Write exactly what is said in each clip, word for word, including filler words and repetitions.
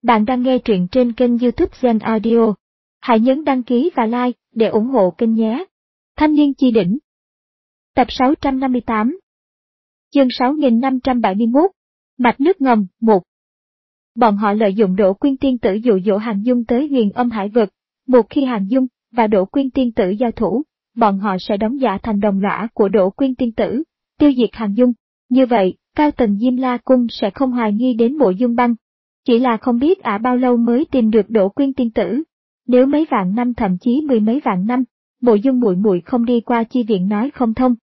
Bạn đang nghe truyện trên kênh YouTube Zen Audio. Hãy nhấn đăng ký và like để ủng hộ kênh nhé. Thanh niên chi đỉnh. Tập sáu trăm năm mươi tám. Chương sáu nghìn năm trăm bảy mươi mốt. Mạch nước ngầm, một. Bọn họ lợi dụng Đỗ Quyên tiên tử dụ dỗ Hàn Dung tới Huyền Âm Hải vực. Một khi Hàn Dung và Đỗ Quyên tiên tử giao thủ, bọn họ sẽ đóng giả thành đồng lõa của Đỗ Quyên tiên tử, tiêu diệt Hàn Dung. Như vậy, cao tầng Diêm La Cung sẽ không hoài nghi đến Mộ Dung Băng. Chỉ là không biết ả bao lâu mới tìm được Đỗ Quyên tiên tử. Nếu mấy vạn năm thậm chí mười mấy vạn năm, Mộ Dung muội muội không đi qua chi viện nói không thông.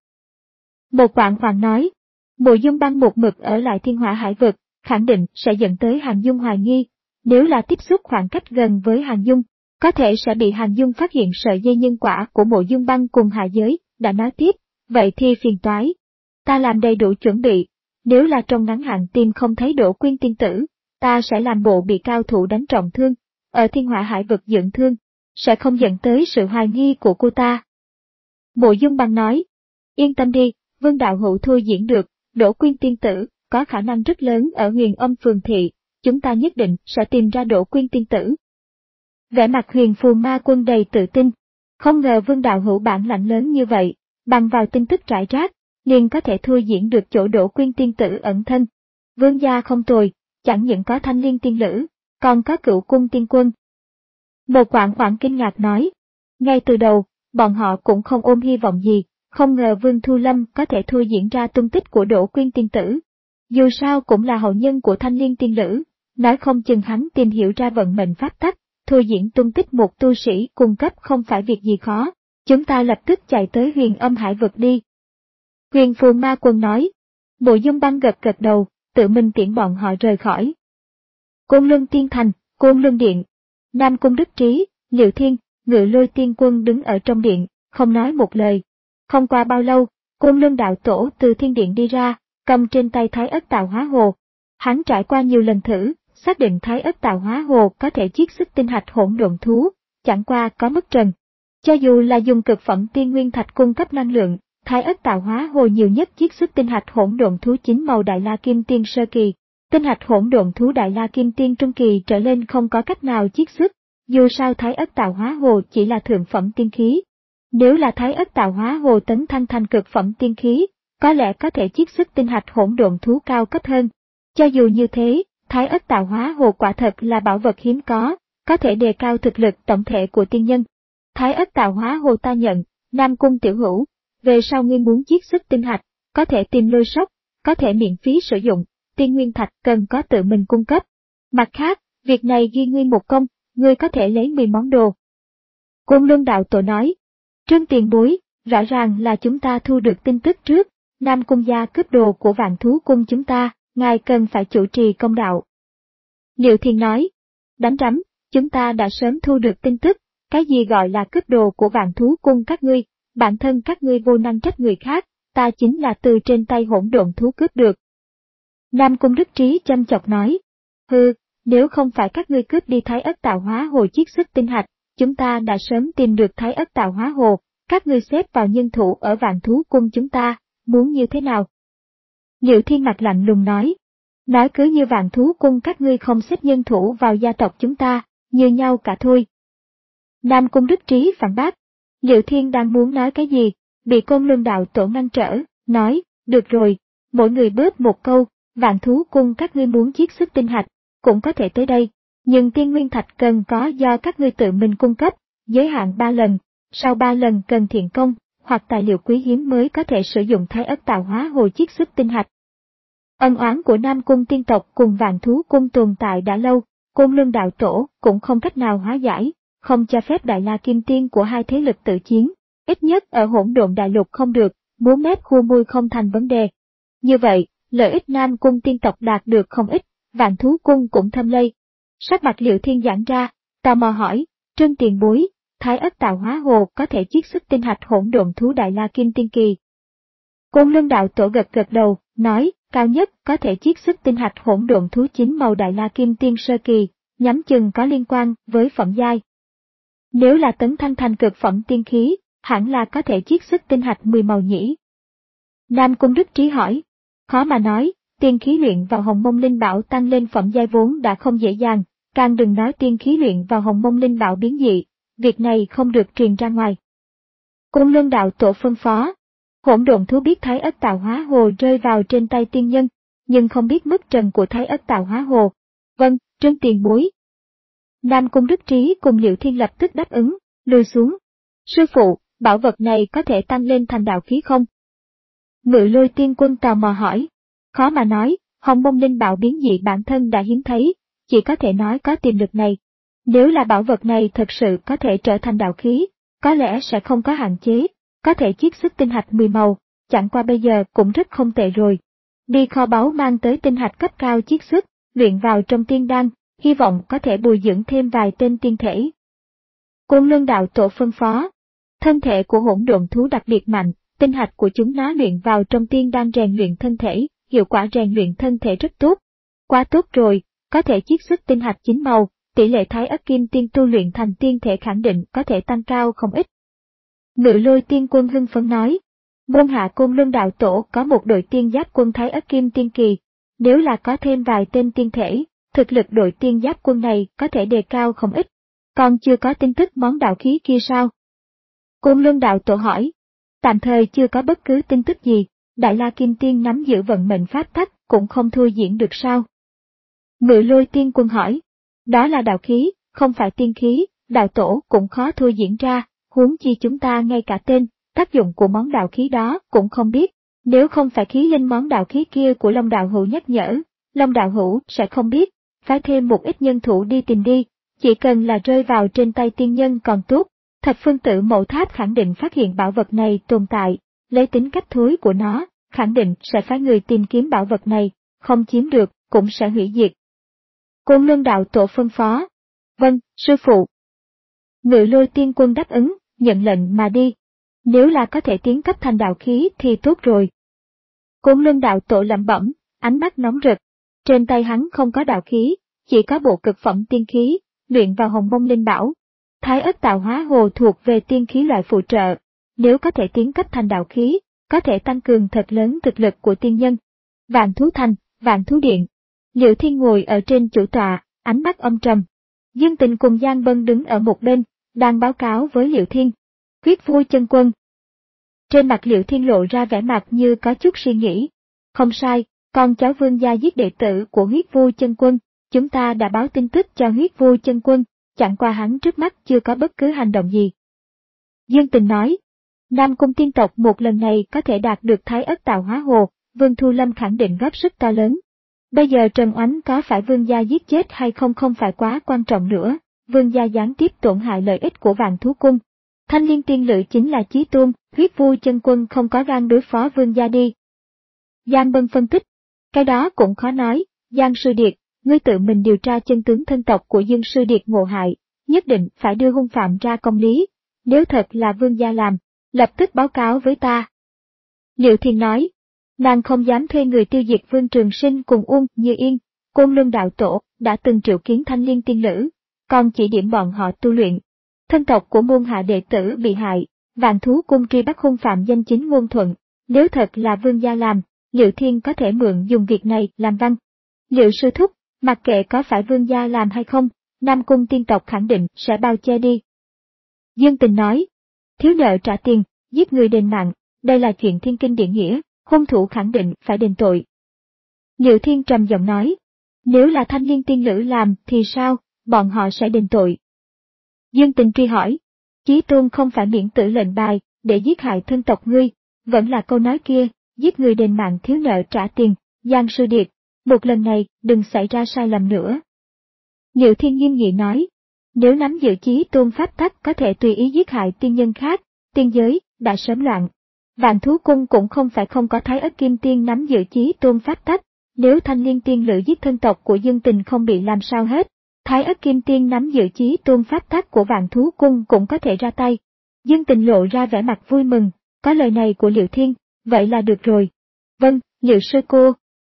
Một Quảng Hoàng nói, Mộ Dung Băng một mực ở lại Thiên Hỏa Hải vực, khẳng định sẽ dẫn tới Hàn Dung hoài nghi. Nếu là tiếp xúc khoảng cách gần với Hàn Dung, có thể sẽ bị Hàn Dung phát hiện sợi dây nhân quả của Mộ Dung Băng cùng hạ giới. Đã nói tiếp, vậy thì phiền toái. Ta làm đầy đủ chuẩn bị, nếu là trong ngắn hạn tìm không thấy Đỗ Quyên tiên tử, ta sẽ làm bộ bị cao thủ đánh trọng thương, ở Thiên Hỏa Hải vực dưỡng thương, sẽ không dẫn tới sự hoài nghi của cô ta. Mộ Dung Băng nói, yên tâm đi, Vương đạo hữu thôi diễn được, Đỗ Quyên tiên tử có khả năng rất lớn ở Huyền Âm Phường Thị, chúng ta nhất định sẽ tìm ra Đỗ Quyên tiên tử. Vẻ mặt Huyền Phù Ma Quân đầy tự tin, không ngờ Vương đạo hữu bản lãnh lớn như vậy, bằng vào tin tức rải rác, liền có thể thôi diễn được chỗ Đỗ Quyên tiên tử ẩn thân. Vương gia không tồi, chẳng những có Thanh Liên tiên lữ, còn có Cửu Cung tiên quân. Một Quảng Quảng kinh ngạc nói, ngay từ đầu, bọn họ cũng không ôm hy vọng gì, không ngờ Vương Thu Lâm có thể thôi diễn ra tung tích của Đỗ Quyên tiên tử. Dù sao cũng là hậu nhân của Thanh Liên tiên lữ, nói không chừng hắn tìm hiểu ra vận mệnh pháp tắc, thôi diễn tung tích một tu sĩ cung cấp không phải việc gì khó, chúng ta lập tức chạy tới Huyền Âm Hải vực đi. Huyền Phù Ma Quân nói, Mộ Dung Băng gật gật đầu, tự mình tiễn bọn họ rời khỏi. Côn Luân Tiên Thành, Côn Luân Điện, Nam Cung Đức Trí, Liệu Thiên, Ngự Lôi Tiên Quân đứng ở trong điện, không nói một lời. Không qua bao lâu, Côn Luân đạo tổ từ thiên điện đi ra, cầm trên tay Thái Ất Tạo Hóa Hồ. Hắn trải qua nhiều lần thử, xác định Thái Ất Tạo Hóa Hồ có thể chiết xuất tinh hạch hỗn độn thú, chẳng qua có mất trần. Cho dù là dùng cực phẩm tiên nguyên thạch cung cấp năng lượng, Thái Ất Tạo Hóa Hồ nhiều nhất chiết xuất tinh hạch hỗn độn thú chín màu Đại La Kim Tiên sơ kỳ, tinh hạch hỗn độn thú Đại La Kim Tiên trung kỳ trở lên không có cách nào chiết xuất. Dù sao Thái Ất Tạo Hóa Hồ chỉ là thượng phẩm tiên khí. Nếu là Thái Ất Tạo Hóa Hồ tấn thăng thành cực phẩm tiên khí, có lẽ có thể chiết xuất tinh hạch hỗn độn thú cao cấp hơn. Cho dù như thế, Thái Ất Tạo Hóa Hồ quả thật là bảo vật hiếm có, có thể đề cao thực lực tổng thể của tiên nhân. Thái Ất Tạo Hóa Hồ ta nhận, Nam Cung tiểu hữu, về sau ngươi muốn chiết xuất tinh hạch, có thể tìm Lôi Sóc, có thể miễn phí sử dụng, tiên nguyên thạch cần có tự mình cung cấp. Mặt khác, việc này ghi ngươi một công, ngươi có thể lấy mười món đồ. Côn Luân đạo tổ nói, Trương tiền bối, rõ ràng là chúng ta thu được tin tức trước, Nam Cung gia cướp đồ của Vạn Thú Cung chúng ta, ngài cần phải chủ trì công đạo. Liệu Thiên nói, đánh rắm, chúng ta đã sớm thu được tin tức, cái gì gọi là cướp đồ của Vạn Thú Cung các ngươi, bản thân các ngươi vô năng trách người khác, ta chính là từ trên tay hỗn độn thú cướp được. Nam Cung Đức Trí châm chọc nói, hừ, nếu không phải các ngươi cướp đi Thái Ất Tạo Hóa Hồ chiết xuất tinh hạch, chúng ta đã sớm tìm được Thái Ất Tạo Hóa Hồ, các ngươi xếp vào nhân thủ ở Vạn Thú Cung chúng ta, muốn như thế nào? Liệu Thiên mặt lạnh lùng nói, nói cứ như Vạn Thú Cung các ngươi không xếp nhân thủ vào gia tộc chúng ta, như nhau cả thôi. Nam Cung Đức Trí phản bác, Liệu Thiên đang muốn nói cái gì, bị Côn Luân đạo tổ ngăn trở, nói, được rồi, mỗi người bớt một câu, Vạn Thú Cung các ngươi muốn chiết xuất tinh hạch, cũng có thể tới đây, nhưng tiên nguyên thạch cần có do các ngươi tự mình cung cấp, giới hạn ba lần, sau ba lần cần thiện công, hoặc tài liệu quý hiếm mới có thể sử dụng Thái Ất Tạo Hóa Hồ chiết xuất tinh hạch. Ân oán của Nam Cung tiên tộc cùng Vạn Thú Cung tồn tại đã lâu, Côn Luân đạo tổ cũng không cách nào hóa giải, không cho phép Đại La Kim Tiên của hai thế lực tự chiến, ít nhất ở Hỗn Độn Đại Lục không được, múa mép khua môi không thành vấn đề. Như vậy, lợi ích Nam Cung tiên tộc đạt được không ít, Vạn Thú Cung cũng thâm lây. Sắc mặt Liệu Thiên giãn ra, tò mò hỏi, Trương tiền bối, Thái Ất Tạo Hóa Hồ có thể chiết xuất tinh hạch hỗn độn thú Đại La Kim Tiên kỳ. Côn Luân đạo tổ gật gật đầu, nói, cao nhất có thể chiết xuất tinh hạch hỗn độn thú chín màu Đại La Kim Tiên sơ kỳ, nhắm chừng có liên quan với phẩm giai. Nếu là tấn thăng thành cực phẩm tiên khí, hẳn là có thể chiết xuất tinh hạch mười màu nhỉ. Nam Cung Đức Trí hỏi, khó mà nói, tiên khí luyện vào Hồng Mông Linh Bảo tăng lên phẩm giai vốn đã không dễ dàng, càng đừng nói tiên khí luyện vào hồng mông linh bảo biến dị, việc này không được truyền ra ngoài. Côn Luân đạo tổ phân phó. Hỗn độn thú biết Thái Ất Tạo Hóa Hồ rơi vào trên tay tiên nhân, nhưng không biết mức trần của Thái Ất Tạo Hóa Hồ. Vâng, Trương tiền bối. Nam Cung Đức Trí cùng Liệu Thiên lập tức đáp ứng, lùi xuống. Sư phụ, bảo vật này có thể tăng lên thành đạo khí không? Ngự Lôi Tiên Quân tò mò hỏi. Khó mà nói, hồng mông linh bảo biến dị bản thân đã hiếm thấy, chỉ có thể nói có tiềm lực này. Nếu là bảo vật này thật sự có thể trở thành đạo khí, có lẽ sẽ không có hạn chế, có thể chiết xuất tinh hạch mười màu, chẳng qua bây giờ cũng rất không tệ rồi. Đi kho báu mang tới tinh hạch cấp cao chiết xuất, luyện vào trong tiên đan, hy vọng có thể bồi dưỡng thêm vài tên tiên thể. Côn Luân đạo tổ phân phó. Thân thể của hỗn độn thú đặc biệt mạnh, tinh hạch của chúng nó luyện vào trong tiên đan rèn luyện thân thể, hiệu quả rèn luyện thân thể rất tốt. Quá tốt rồi, có thể chiết xuất tinh hạch chín màu, tỷ lệ Thái Ất Kim Tiên tu luyện thành tiên thể khẳng định có thể tăng cao không ít. Ngự Lôi Tiên Quân hưng phấn nói. Môn hạ Côn Luân đạo tổ có một đội tiên giáp quân Thái Ất Kim Tiên kỳ, nếu là có thêm vài tên tiên thể, thực lực đội tiên giáp quân này có thể đề cao không ít. Còn chưa có tin tức món đạo khí kia sao? Côn Luân đạo tổ hỏi. Tạm thời chưa có bất cứ tin tức gì, Đại La Kim Tiên nắm giữ vận mệnh pháp tắc cũng không thua diễn được sao? Ngự Lôi Tiên Quân hỏi. Đó là đạo khí, không phải tiên khí, đạo tổ cũng khó thua diễn ra, huống chi chúng ta ngay cả tên, tác dụng của món đạo khí đó cũng không biết. Nếu không phải khí linh món đạo khí kia của Long đạo hữu nhắc nhở, Long đạo hữu sẽ không biết, phải thêm một ít nhân thủ đi tìm đi, chỉ cần là rơi vào trên tay tiên nhân còn tốt. Thập phương tự mẫu tháp khẳng định phát hiện bảo vật này tồn tại, lấy tính cách thối của nó, khẳng định sẽ phái người tìm kiếm bảo vật này, không chiếm được, cũng sẽ hủy diệt. Côn Luân đạo tổ phân phó. Vâng, sư phụ. Ngự Lôi Tiên Quân đáp ứng, nhận lệnh mà đi. Nếu là có thể tiến cấp thành đạo khí thì tốt rồi. Côn Luân đạo tổ lẩm bẩm, ánh mắt nóng rực. Trên tay hắn không có đạo khí, chỉ có bộ cực phẩm tiên khí, luyện vào hồng mông linh bảo. Thái Ất Tạo Hóa Hồ thuộc về tiên khí loại phụ trợ, nếu có thể tiến cấp thành đạo khí, có thể tăng cường thật lớn thực lực của tiên nhân. Vạn Thú Thành, Vạn Thú Điện. Liệu Thiên ngồi ở trên chủ tọa, ánh mắt âm trầm. Dương Tình cùng Giang Bân đứng ở một bên, đang báo cáo với Liệu Thiên. Huyết Vu Chân Quân. Trên mặt Liệu Thiên lộ ra vẻ mặt như có chút suy nghĩ. Không sai, con cháu Vương gia giết đệ tử của Huyết Vu Chân Quân, chúng ta đã báo tin tức cho Huyết Vu Chân Quân, chẳng qua hắn trước mắt chưa có bất cứ hành động gì. Dương Tình nói, Nam Cung tiên tộc một lần này có thể đạt được Thái Ất Tạo Hóa Hồ, Vương Thu Lâm khẳng định góp sức to lớn. Bây giờ Trần Oánh có phải Vương gia giết chết hay không không phải quá quan trọng nữa, Vương gia gián tiếp tổn hại lợi ích của Vạn Thú Cung. Thanh Liên Tiên Lự chính là chí tôn, Huyết Vu Chân Quân không có gan đối phó Vương gia đi. Giang Bân phân tích, cái đó cũng khó nói, Giang Sư Điệt, ngươi tự mình điều tra chân tướng thân tộc của Dương Sư Điệt ngộ hại, nhất định phải đưa hung phạm ra công lý, nếu thật là Vương gia làm, lập tức báo cáo với ta. Liệu Thiên nói, nàng không dám thuê người tiêu diệt Vương Trường Sinh cùng Uông Như Yên, Côn Luân đạo tổ đã từng triệu kiến Thanh Liên Tiên Lữ, còn chỉ điểm bọn họ tu luyện. Thân tộc của môn hạ đệ tử bị hại, Vạn Thú Cung truy bắt hung phạm danh chính ngôn thuận, nếu thật là Vương gia làm, Liệu Thiên có thể mượn dùng việc này làm văn. Liệu sư thúc, mặc kệ có phải Vương gia làm hay không, Nam Cung tiên tộc khẳng định sẽ bao che đi. Dương Tình nói, thiếu nợ trả tiền, giết người đền mạng, đây là chuyện thiên kinh địa nghĩa, hung thủ khẳng định phải đền tội. Liệu Thiên trầm giọng nói, nếu là Thanh Liên Tiên Lữ làm thì sao, bọn họ sẽ đền tội. Dương Tình truy hỏi, Chí Tôn không phải miễn tử lệnh bài, để giết hại thân tộc ngươi, vẫn là câu nói kia, giết người đền mạng thiếu nợ trả tiền, Giang Sư Điệt, một lần này đừng xảy ra sai lầm nữa. Liệu Thiên nghiêm nghị nói, nếu nắm giữ Chí Tôn pháp tắc có thể tùy ý giết hại tiên nhân khác, tiên giới đã sớm loạn. Vạn Thú Cung cũng không phải không có Thái Ất Kim Tiên nắm giữ Chí Tôn pháp tắc, nếu Thanh Liên Tiên Lữ giết thân tộc của Dương Tình không bị làm sao hết, Thái Ất Kim Tiên nắm giữ Chí Tôn pháp tắc của Vạn Thú Cung cũng có thể ra tay. Dương Tình lộ ra vẻ mặt vui mừng, có lời này của Liệu Thiên, vậy là được rồi. Vâng, Liệu sư cô.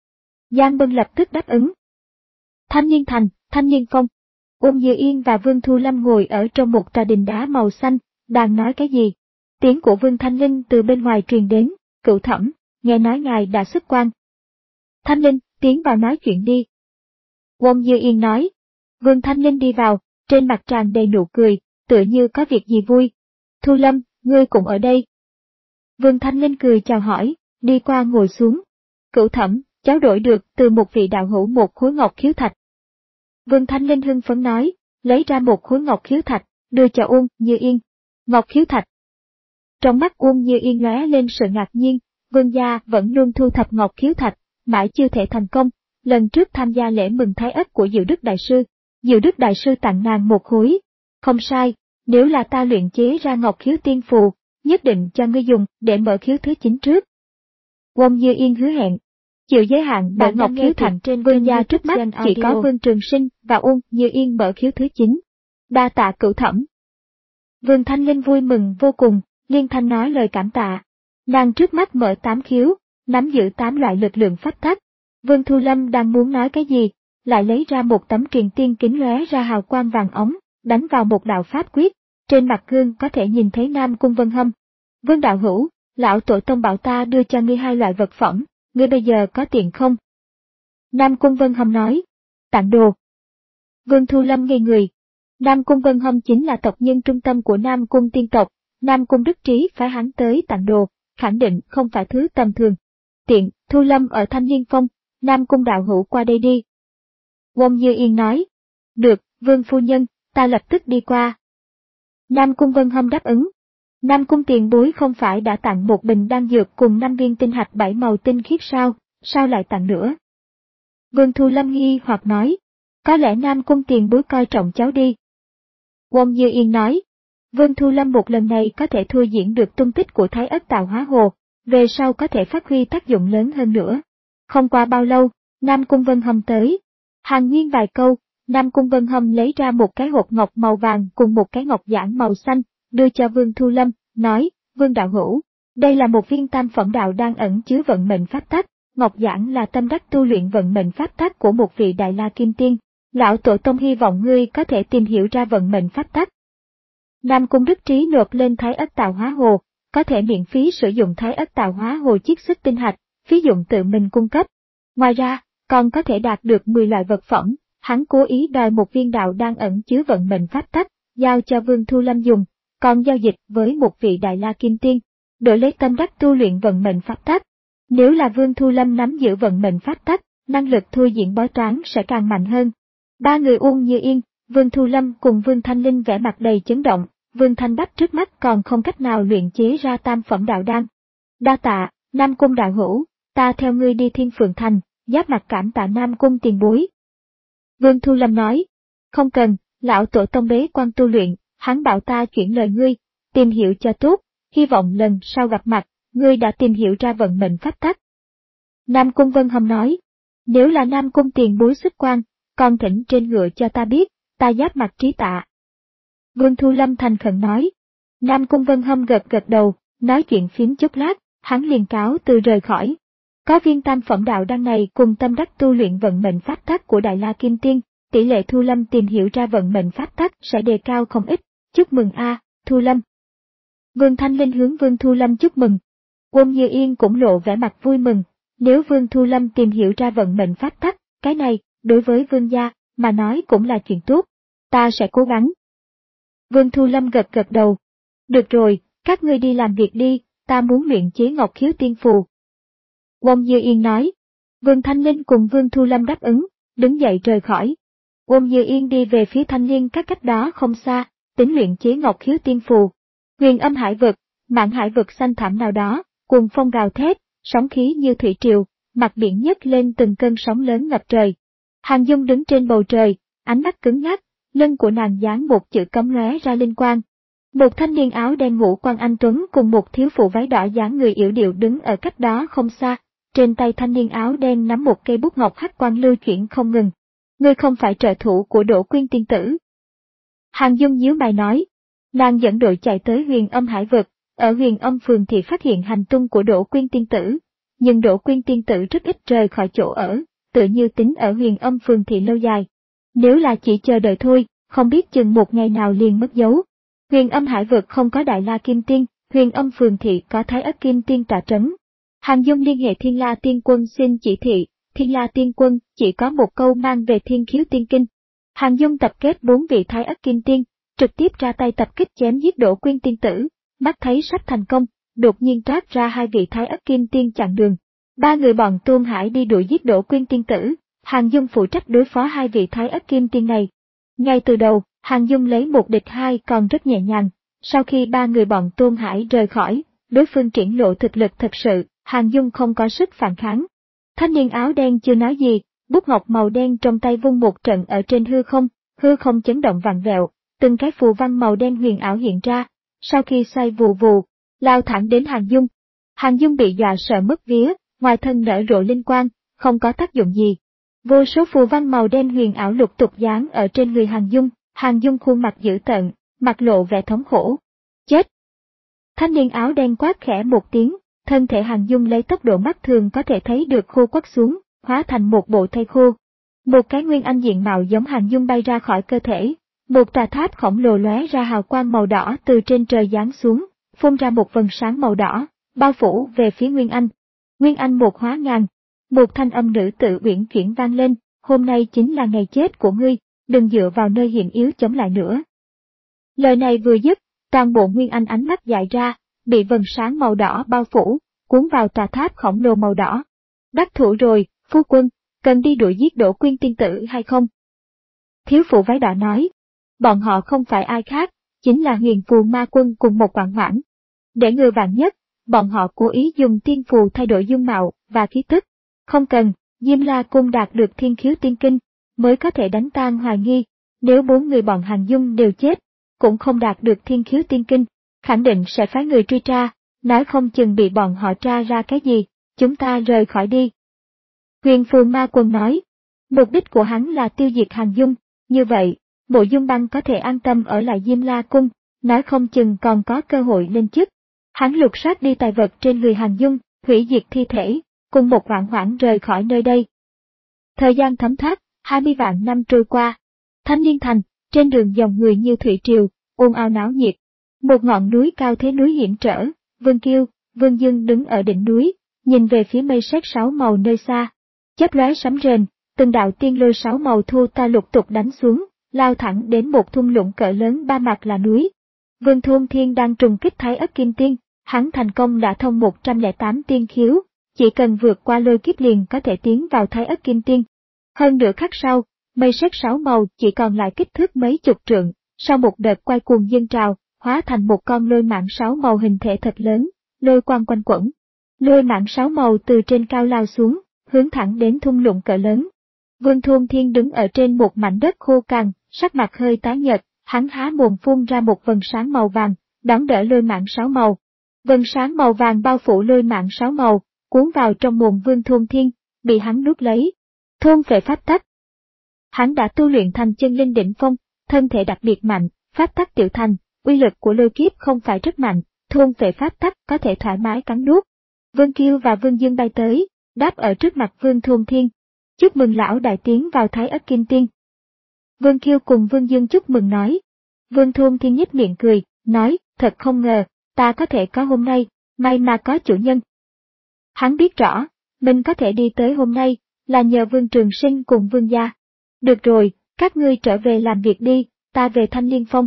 Giang Bân lập tức đáp ứng. Thanh Niên Thành, Thanh Niên Phong. Uông Như Yên và Vương Thu Lâm ngồi ở trong một tòa đình đá màu xanh, đang nói cái gì? Tiếng của Vương Thanh Linh từ bên ngoài truyền đến, Cửu Thẩm, nghe nói ngài đã xuất quan. Thanh Linh, tiến vào nói chuyện đi. Uông Như Yên nói, Vương Thanh Linh đi vào, trên mặt tràn đầy nụ cười, tựa như có việc gì vui. Thu Lâm, ngươi cũng ở đây. Vương Thanh Linh cười chào hỏi, đi qua ngồi xuống. Cửu Thẩm, cháu đổi được từ một vị đạo hữu một khối ngọc khiếu thạch. Vương Thanh Linh hưng phấn nói, lấy ra một khối ngọc khiếu thạch, đưa cho Uông Như Yên. Ngọc khiếu thạch. Trong mắt Uông Như Yên lóe lên sự ngạc nhiên, Vương gia vẫn luôn thu thập ngọc khiếu thạch, mãi chưa thể thành công. Lần trước tham gia lễ mừng thái ất của Diệu Đức Đại Sư, Diệu Đức Đại Sư tặng nàng một khối. Không sai, nếu là ta luyện chế ra ngọc khiếu tiên phù, nhất định cho ngươi dùng để mở khiếu thứ chín trước. Uông Như Yên hứa hẹn. Chịu giới hạn bởi ngọc khiếu thạch trên Vương gia trước mắt chỉ có Vương Trường Sinh và Uông Như Yên mở khiếu thứ chín. Đa tạ Cửu Thẩm. Vương Thanh Linh vui mừng vô cùng, liên thanh nói lời cảm tạ. Nàng trước mắt mở tám khiếu, nắm giữ tám loại lực lượng pháp tắc. Vương Thu Lâm đang muốn nói cái gì, lại lấy ra một tấm truyền tiên kính lóe ra hào quang vàng ống, đánh vào một đạo pháp quyết, trên mặt gương có thể nhìn thấy Nam Cung Vân Hâm. Vương đạo hữu, lão tổ tông bảo ta đưa cho ngươi hai loại vật phẩm, ngươi bây giờ có tiền không? Nam Cung Vân Hâm nói, tặng đồ. Vương Thu Lâm ngây người. Nam Cung Vân Hâm chính là tộc nhân trung tâm của Nam Cung tiên tộc, Nam Cung Đức Trí phái hắn tới tặng đồ, khẳng định không phải thứ tầm thường. Tiện, Thu Lâm ở Thanh Liên Phong, Nam Cung đạo hữu qua đây đi. Uông Như Yên nói, được, Vương phu nhân, ta lập tức đi qua. Nam Cung Vân Hâm đáp ứng. Nam Cung tiền bối không phải đã tặng một bình đan dược cùng năm viên tinh hạch bảy màu tinh khiết sao, sao lại tặng nữa? Vương Thu Lâm nghi hoặc nói, có lẽ Nam Cung tiền bối coi trọng cháu đi. Uông Như Yên nói, Vương Thu Lâm một lần này có thể thôi diễn được tung tích của Thái Ất Tạo Hóa Hồ, về sau có thể phát huy tác dụng lớn hơn nữa. Không qua bao lâu, Nam Cung Vân Hâm tới. Hàn Huyên vài câu, Nam Cung Vân Hâm lấy ra một cái hộp ngọc màu vàng cùng một cái ngọc giản màu xanh, đưa cho Vương Thu Lâm, nói, Vương đạo hữu, đây là một viên tam phẩm đạo đang ẩn chứa vận mệnh pháp tắc, ngọc giản là tâm đắc tu luyện vận mệnh pháp tắc của một vị Đại La Kim Tiên. Lão tổ tông hy vọng ngươi có thể tìm hiểu ra vận mệnh pháp tắc. Nam Cung Đức Trí nộp lên Thái Ất Tạo Hóa Hồ, có thể miễn phí sử dụng Thái Ất Tạo Hóa Hồ chiết xuất tinh hạch, phí dụng tự mình cung cấp. Ngoài ra, còn có thể đạt được mười loại vật phẩm, hắn cố ý đòi một viên đạo đang ẩn chứa vận mệnh pháp tắc, giao cho Vương Thu Lâm dùng, còn giao dịch với một vị Đại La Kim Tiên, đổi lấy tâm đắc tu luyện vận mệnh pháp tắc. Nếu là Vương Thu Lâm nắm giữ vận mệnh pháp tắc, năng lực thôi diễn bói toán sẽ càng mạnh hơn. Ba người Uông Như Yên, Vương Thu Lâm cùng Vương Thanh Linh vẻ mặt đầy chấn động, Vương Thanh Bách trước mắt còn không cách nào luyện chế ra tam phẩm đạo đan. Đa tạ, Nam Cung đạo hữu, ta theo ngươi đi Thiên Phượng Thành, giáp mặt cảm tạ Nam Cung tiền bối. Vương Thu Lâm nói, không cần, lão tổ tông bế quan tu luyện, hắn bảo ta chuyển lời ngươi, tìm hiểu cho tốt, hy vọng lần sau gặp mặt, ngươi đã tìm hiểu ra vận mệnh pháp tắc. Nam Cung Vân Hâm nói, nếu là Nam Cung tiền bối xuất quan, còn thỉnh trên ngựa cho ta biết, ta giáp mặt trí tạ. Vương Thu Lâm thành khẩn nói. Nam Cung Vân Hâm gật gật đầu, nói chuyện phím chốc lát, hắn liền cáo từ rời khỏi. Có viên tam phẩm đạo đan này cùng tâm đắc tu luyện vận mệnh pháp tắc của Đại La Kim Tiên, tỷ lệ Thu Lâm tìm hiểu ra vận mệnh pháp tắc sẽ đề cao không ít. Chúc mừng a, Thu Lâm. Vương Thanh Linh hướng Vương Thu Lâm chúc mừng. Uông Như Yên cũng lộ vẻ mặt vui mừng, nếu Vương Thu Lâm tìm hiểu ra vận mệnh pháp tắc, cái này, đối với Vương gia, mà nói cũng là chuyện tốt. Ta sẽ cố gắng. Vương Thu Lâm gật gật đầu. Được rồi, các ngươi đi làm việc đi, ta muốn luyện chế ngọc khiếu tiên phù. Uông Như Yên nói. Vương Thanh Linh cùng Vương Thu Lâm đáp ứng, đứng dậy rời khỏi. Uông Như Yên đi về phía Thanh Liên các cách đó không xa, tính luyện chế ngọc khiếu tiên phù. Huyền âm hải vực, mạn hải vực xanh thẳm nào đó, cuồng phong gào thét, sóng khí như thủy triều, mặt biển nhấc lên từng cơn sóng lớn ngập trời. Hàng Dung đứng trên bầu trời, ánh mắt cứng ngắc, lưng của nàng dán một chữ cấm lóe ra linh quang. Một thanh niên áo đen ngũ quan anh tuấn cùng một thiếu phụ váy đỏ dáng người yểu điệu đứng ở cách đó không xa, trên tay thanh niên áo đen nắm một cây bút ngọc hắc quang lưu chuyển không ngừng. Ngươi không phải trợ thủ của Đỗ Quyên tiên tử. Hàng Dung nhíu mày nói. Nàng dẫn đội chạy tới huyền âm hải vực, ở huyền âm phường thì phát hiện hành tung của Đỗ Quyên tiên tử, nhưng Đỗ Quyên tiên tử rất ít rời khỏi chỗ ở, tự như tính ở huyền âm phường thì lâu dài. Nếu là chỉ chờ đợi thôi, không biết chừng một ngày nào liền mất dấu. Huyền âm hải vực không có Đại La Kim Tiên, huyền âm phường thị có Thái Ất Kim Tiên tọa trấn. Hàng Dung liên hệ Thiên La Tiên Quân xin chỉ thị, Thiên La Tiên Quân chỉ có một câu mang về Thiên Khiếu Tiên Kinh. Hàng Dung tập kết bốn vị Thái Ất Kim Tiên, trực tiếp ra tay tập kích chém giết Đỗ Quyên tiên tử, mắt thấy sắp thành công, đột nhiên toát ra hai vị Thái Ất Kim Tiên chặn đường. Ba người bọn Tôn Hải đi đuổi giết Đỗ Quyên tiên tử, Hàng Dung phụ trách đối phó hai vị Thái Ất Kim Tiên này. Ngay từ đầu, Hàng Dung lấy một địch hai còn rất nhẹ nhàng, sau khi ba người bọn Tôn Hải rời khỏi, đối phương triển lộ thực lực thật sự, Hàng Dung không có sức phản kháng. Thanh niên áo đen chưa nói gì, bút ngọc màu đen trong tay vung một trận ở trên hư không, hư không chấn động vặn vẹo, từng cái phù văn màu đen huyền ảo hiện ra, sau khi xoay vù vù, lao thẳng đến Hàng Dung. Hàng Dung bị dọa sợ mất vía, ngoài thân nở rộ linh quang, không có tác dụng gì. Vô số phù văn màu đen huyền ảo lục tục dán ở trên người Hàng Dung, Hàng Dung khuôn mặt dữ tợn, mặt lộ vẻ thống khổ. Chết! Thanh niên áo đen quát khẽ một tiếng, thân thể Hàng Dung lấy tốc độ mắt thường có thể thấy được khô quắt xuống, hóa thành một bộ thây khô. Một cái nguyên anh diện mạo giống Hàng Dung bay ra khỏi cơ thể, một tòa tháp khổng lồ lóe ra hào quang màu đỏ từ trên trời giáng xuống, phun ra một vầng sáng màu đỏ, bao phủ về phía Nguyên Anh. Nguyên Anh một hóa ngàn, một thanh âm nữ tự uyển chuyển vang lên, hôm nay chính là ngày chết của ngươi, đừng dựa vào nơi hiểm yếu chống lại nữa. Lời này vừa dứt, toàn bộ Nguyên Anh ánh mắt dại ra, bị vầng sáng màu đỏ bao phủ, cuốn vào tòa tháp khổng lồ màu đỏ. Đắc thủ rồi, phu quân, cần đi đuổi giết Đỗ Quyên tiên tử hay không? Thiếu phụ váy đỏ nói, bọn họ không phải ai khác, chính là Huyền Phù Ma Quân cùng một Quảng Hoãn. Để ngừa vạn nhất, bọn họ cố ý dùng tiên phù thay đổi dung mạo và khí tức. Không cần, Diêm La Cung đạt được thiên khiếu tiên kinh, mới có thể đánh tan hoài nghi, nếu bốn người bọn Hàng Dung đều chết, cũng không đạt được thiên khiếu tiên kinh, khẳng định sẽ phái người truy tra, nói không chừng bị bọn họ tra ra cái gì, chúng ta rời khỏi đi. Huyền Phù Ma Quân nói, mục đích của hắn là tiêu diệt Hàng Dung, như vậy, Mộ Dung Băng có thể an tâm ở lại Diêm La Cung, nói không chừng còn có cơ hội lên chức. Hắn lục soát đi tài vật trên người Hàng Dung, hủy diệt thi thể, cùng một Hoảng Hoảng rời khỏi nơi đây. Thời gian thấm thoát, hai mươi vạn năm trôi qua. Thanh Liên Thành, trên đường dòng người như thủy triều, ồn ào náo nhiệt. Một ngọn núi cao thế núi hiểm trở, Vương Kiêu, Vương Dương đứng ở đỉnh núi, nhìn về phía mây sét sáu màu nơi xa. Chớp lóe sấm rền, từng đạo tiên lôi sáu màu thu ta lục tục đánh xuống, lao thẳng đến một thung lũng cỡ lớn ba mặt là núi. Vương Thôn Thiên đang trùng kích Thái Ất Kim Tiên, hắn thành công đã thông một trăm lẻ tám tiên khiếu, chỉ cần vượt qua lôi kiếp liền có thể tiến vào Thái Ất Kim Tiên. Hơn nửa khắc sau, mây sét sáu màu chỉ còn lại kích thước mấy chục trượng, sau một đợt quay cuồng dâng trào, hóa thành một con lôi mạng sáu màu hình thể thật lớn, lôi quang quanh quẩn. Lôi mạng sáu màu từ trên cao lao xuống, hướng thẳng đến thung lũng cỡ lớn. Vương Thôn Thiên đứng ở trên một mảnh đất khô cằn, sắc mặt hơi tái nhợt, hắn há mồm phun ra một vầng sáng màu vàng, đón đỡ lôi mạng sáu màu. Vầng sáng màu vàng bao phủ lôi mạng sáu màu, cuốn vào trong mồm Vương Thôn Thiên, bị hắn nuốt lấy. Thôn phệ pháp tắc. Hắn đã tu luyện thành chân linh đỉnh phong, thân thể đặc biệt mạnh, pháp tắc tiểu thành, uy lực của lôi kiếp không phải rất mạnh, thôn phệ pháp tắc có thể thoải mái cắn nuốt. Vương Kiêu và Vương Dương bay tới, đáp ở trước mặt Vương Thôn Thiên. Chúc mừng lão đại tiến vào Thái Ất Kim Tiên. Vương Kiêu cùng Vương Dương chúc mừng nói. Vương Thôn Thiên nhếch miệng cười, nói, thật không ngờ, ta có thể có hôm nay, may mà có chủ nhân. Hắn biết rõ, mình có thể đi tới hôm nay, là nhờ Vương Trường Sinh cùng Vương gia. Được rồi, các ngươi trở về làm việc đi, ta về Thanh Liên Phong.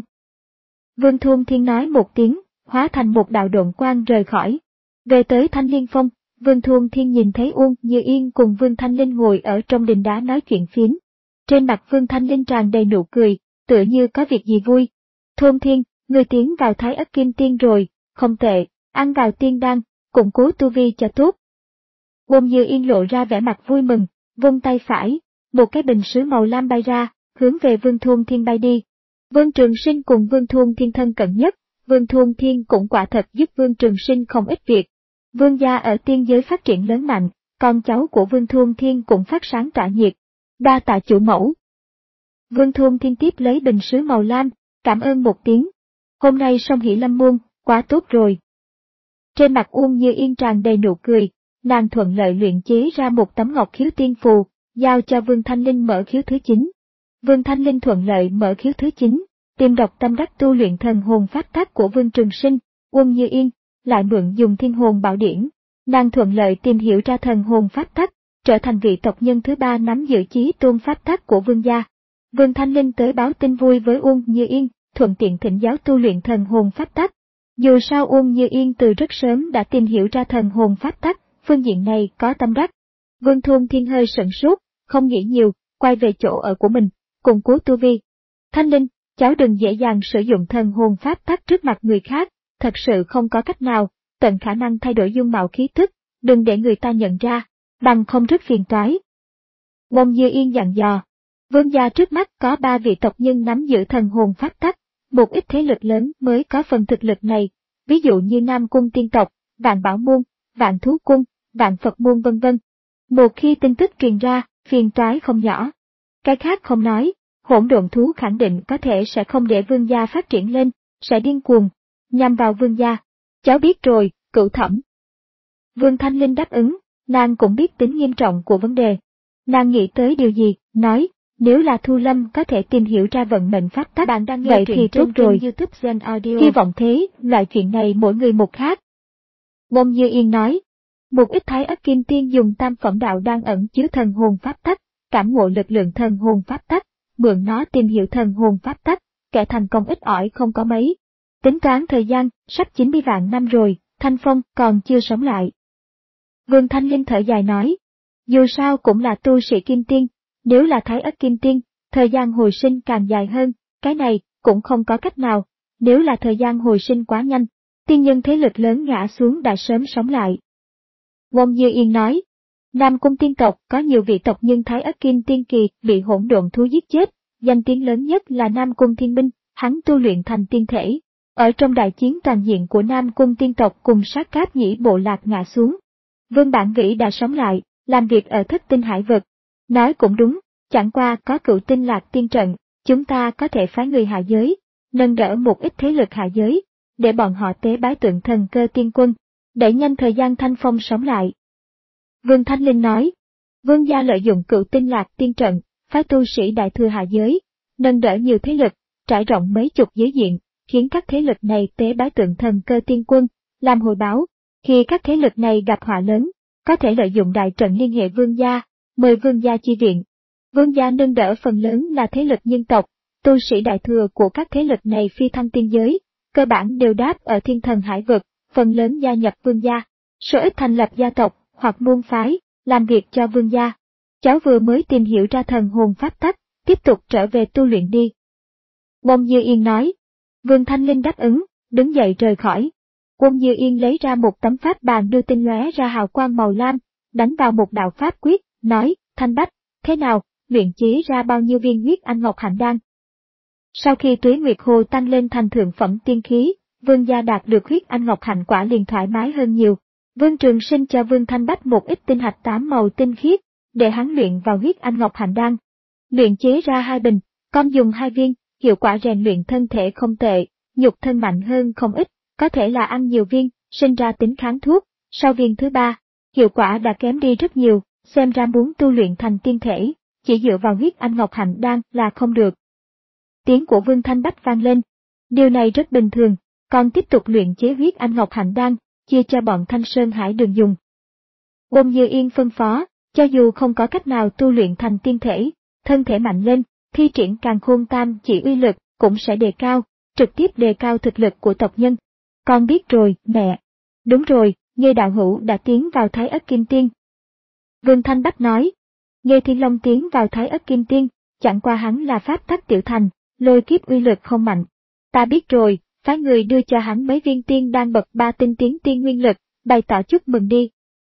Vương Thôn Thiên nói một tiếng, hóa thành một đạo độn quang rời khỏi. Về tới Thanh Liên Phong, Vương Thôn Thiên nhìn thấy Uông Như Yên cùng Vương Thanh Linh ngồi ở trong đình đá nói chuyện phiếm. Trên mặt Vương Thanh Linh tràn đầy nụ cười, tựa như có việc gì vui. Thôn Thiên, ngươi tiến vào Thái Ất Kim Tiên rồi, không tệ, ăn vào tiên đan, củng cố tu vi cho tốt. Uông Như Yên lộ ra vẻ mặt vui mừng, vung tay phải, một cái bình sứ màu lam bay ra, hướng về Vương Thôn Thiên bay đi. Vương Trường Sinh cùng Vương Thôn Thiên thân cận nhất, Vương Thôn Thiên cũng quả thật giúp Vương Trường Sinh không ít việc. Vương gia ở tiên giới phát triển lớn mạnh, con cháu của Vương Thôn Thiên cũng phát sáng tỏa nhiệt. Đa tạ chủ mẫu. Vương Thôn Thiên tiếp lấy bình sứ màu lam, cảm ơn một tiếng. Hôm nay song hỷ lâm môn, quá tốt rồi. Trên mặt Uông Như Yên tràn đầy nụ cười, nàng thuận lợi luyện chế ra một tấm ngọc khiếu tiên phù, giao cho Vương Thanh Linh mở khiếu thứ chín. Vương Thanh Linh thuận lợi mở khiếu thứ chín, tìm đọc tâm đắc tu luyện thần hồn pháp tắc của Vương Trường Sinh. Uông Như Yên lại mượn dùng thiên hồn bảo điển, nàng thuận lợi tìm hiểu ra thần hồn pháp tắc, trở thành vị tộc nhân thứ ba nắm giữ chí tôn pháp tắc của Vương gia. Vương Thanh Linh tới báo tin vui với Uông Như Yên, thuận tiện thỉnh giáo tu luyện thần hồn pháp tắc. Dù sao Uông Như Yên từ rất sớm đã tìm hiểu ra thần hồn pháp tắc, phương diện này có tâm đắc. Vương Thôn Thiên hơi sửng sốt, không nghĩ nhiều, quay về chỗ ở của mình, củng cố tu vi. Thanh Linh, cháu đừng dễ dàng sử dụng thần hồn pháp tắc trước mặt người khác, thật sự không có cách nào, tận khả năng thay đổi dung mạo khí tức, đừng để người ta nhận ra, bằng không rất phiền toái. Uông Như Yên dặn dò. Vương gia trước mắt có ba vị tộc nhân nắm giữ thần hồn pháp tắc, một ít thế lực lớn mới có phần thực lực này, ví dụ như Nam Cung tiên tộc, Vạn Bảo môn, Vạn Thú cung, Vạn Phật môn vân vân. Một khi tin tức truyền ra, phiền toái không nhỏ. Cái khác không nói, hỗn độn thú khẳng định có thể sẽ không để vương gia phát triển lên, sẽ điên cuồng, nhằm vào vương gia. Cháu biết rồi, Cửu Thẩm. Vương Thanh Linh đáp ứng, nàng cũng biết tính nghiêm trọng của vấn đề. Nàng nghĩ tới điều gì, nói, nếu là Thu Lâm có thể tìm hiểu ra vận mệnh pháp tắc, bạn đang nghe vậy thì tốt rồi. YouTube Gen Audio. Hy vọng thế, loại chuyện này mỗi người một khác. Uông Như Yên nói, một ít thái ất kim tiên dùng tam phẩm đạo đang ẩn chứa thần hồn pháp tắc, cảm ngộ lực lượng thần hồn pháp tắc, mượn nó tìm hiểu thần hồn pháp tắc, kẻ thành công ít ỏi không có mấy. Tính toán thời gian, sắp chín mươi vạn năm rồi, Thanh Phong còn chưa sống lại. Vương Thanh Linh thở dài nói, dù sao cũng là tu sĩ kim tiên, nếu là thái ất kim tiên, thời gian hồi sinh càng dài hơn, cái này cũng không có cách nào, nếu là thời gian hồi sinh quá nhanh, tiên nhân thế lực lớn ngã xuống đã sớm sống lại. Uông Như Yên nói, Nam Cung tiên tộc có nhiều vị tộc nhân thái ất kim tiên kỳ bị hỗn độn thú giết chết, danh tiếng lớn nhất là Nam Cung Thiên Minh, hắn tu luyện thành tiên thể. Ở trong đại chiến toàn diện của Nam Cung tiên tộc cùng sát cáp nhĩ bộ lạc ngã xuống. Vương Bản Vĩ đã sống lại, làm việc ở thất tinh hải vực. Nói cũng đúng, chẳng qua có cựu tinh lạc tiên trận, chúng ta có thể phái người hạ giới, nâng đỡ một ít thế lực hạ giới, để bọn họ tế bái tượng thần cơ tiên quân, đẩy nhanh thời gian Thanh Phong sống lại. Vương Thanh Linh nói, vương gia lợi dụng cựu tinh lạc tiên trận, phái tu sĩ đại thừa hạ giới, nâng đỡ nhiều thế lực, trải rộng mấy chục giới diện, khiến các thế lực này tế bái tượng thần cơ tiên quân, làm hồi báo, khi các thế lực này gặp họa lớn, có thể lợi dụng đại trận liên hệ vương gia, mời vương gia chi viện. Vương gia nâng đỡ phần lớn là thế lực nhân tộc, tu sĩ đại thừa của các thế lực này phi thăng tiên giới, cơ bản đều đáp ở thiên thần hải vực, phần lớn gia nhập vương gia, số ít thành lập gia tộc hoặc môn phái, làm việc cho vương gia. Cháu vừa mới tìm hiểu ra thần hồn pháp tắc, tiếp tục trở về tu luyện đi. Uông Như Yên nói. Vương Thanh Linh đáp ứng, đứng dậy rời khỏi. Uông Như Yên lấy ra một tấm pháp bàn đưa tinh lóe ra hào quang màu lam, đánh vào một đạo pháp quyết, nói, Thanh Bách, thế nào, luyện chế ra bao nhiêu viên huyết anh ngọc hạnh đan? Sau khi Tuế Nguyệt Hồ tăng lên thành thượng phẩm tiên khí, vương gia đạt được huyết anh ngọc hạnh quả liền thoải mái hơn nhiều. Vương Trường Sinh cho Vương Thanh Bách một ít tinh hạch tám màu tinh khiết, để hắn luyện vào huyết anh ngọc hạnh đan. Luyện chế ra hai bình, con dùng hai viên, hiệu quả rèn luyện thân thể không tệ, nhục thân mạnh hơn không ít, có thể là ăn nhiều viên, sinh ra tính kháng thuốc. Sau viên thứ ba, hiệu quả đã kém đi rất nhiều, xem ra muốn tu luyện thành tiên thể, chỉ dựa vào huyết anh ngọc hạnh đan là không được. Tiếng của Vương Thanh Bách vang lên. Điều này rất bình thường, còn tiếp tục luyện chế huyết anh ngọc hạnh đan, chia cho bọn Thanh Sơn Hải Đường dùng. Uông Như Yên phân phó, cho dù không có cách nào tu luyện thành tiên thể, thân thể mạnh lên, thi triển càn khôn tam chỉ uy lực cũng sẽ đề cao, trực tiếp đề cao thực lực của tộc nhân. Con biết rồi, mẹ. Đúng rồi, Nghê đạo hữu đã tiến vào Thái Ất Kim Tiên. Vương Thanh Bách nói, Nghê Thiên Long tiến vào Thái Ất Kim Tiên, chẳng qua hắn là pháp tắc tiểu thành, lôi kiếp uy lực không mạnh. Ta biết rồi, phái người đưa cho hắn mấy viên tiên đang bậc ba tinh tiến tiên nguyên lực, bày tỏ chúc mừng đi.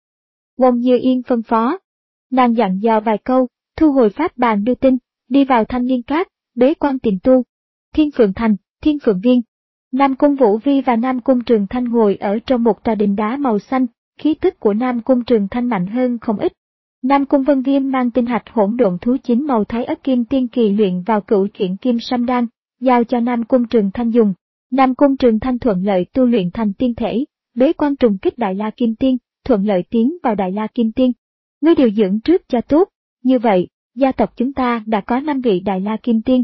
Uông Như Yên phân phó. Nàng dặn dò vài câu, thu hồi pháp bàn đưa tin, đi vào Thanh Liên Cát, bế quan tiền tu. Thiên Phượng Thành, Thiên Phượng Viên. Nam Cung Vũ Vi và Nam Cung Trường Thanh ngồi ở trong một tòa đình đá màu xanh, khí tức của Nam Cung Trường Thanh mạnh hơn không ít. Nam Cung Vân Viêm mang tinh hạch hỗn độn thú chín màu Thái Ất Kim Tiên kỳ luyện vào cửu chuyển kim sâm đan, giao cho Nam Cung Trường Thanh dùng. Nam Cung Trường Thanh thuận lợi tu luyện thành tiên thể, bế quan trùng kích Đại La Kim Tiên, thuận lợi tiến vào Đại La Kim Tiên. Ngươi điều dưỡng trước cho tốt, như vậy, gia tộc chúng ta đã có năm vị Đại La Kim Tiên.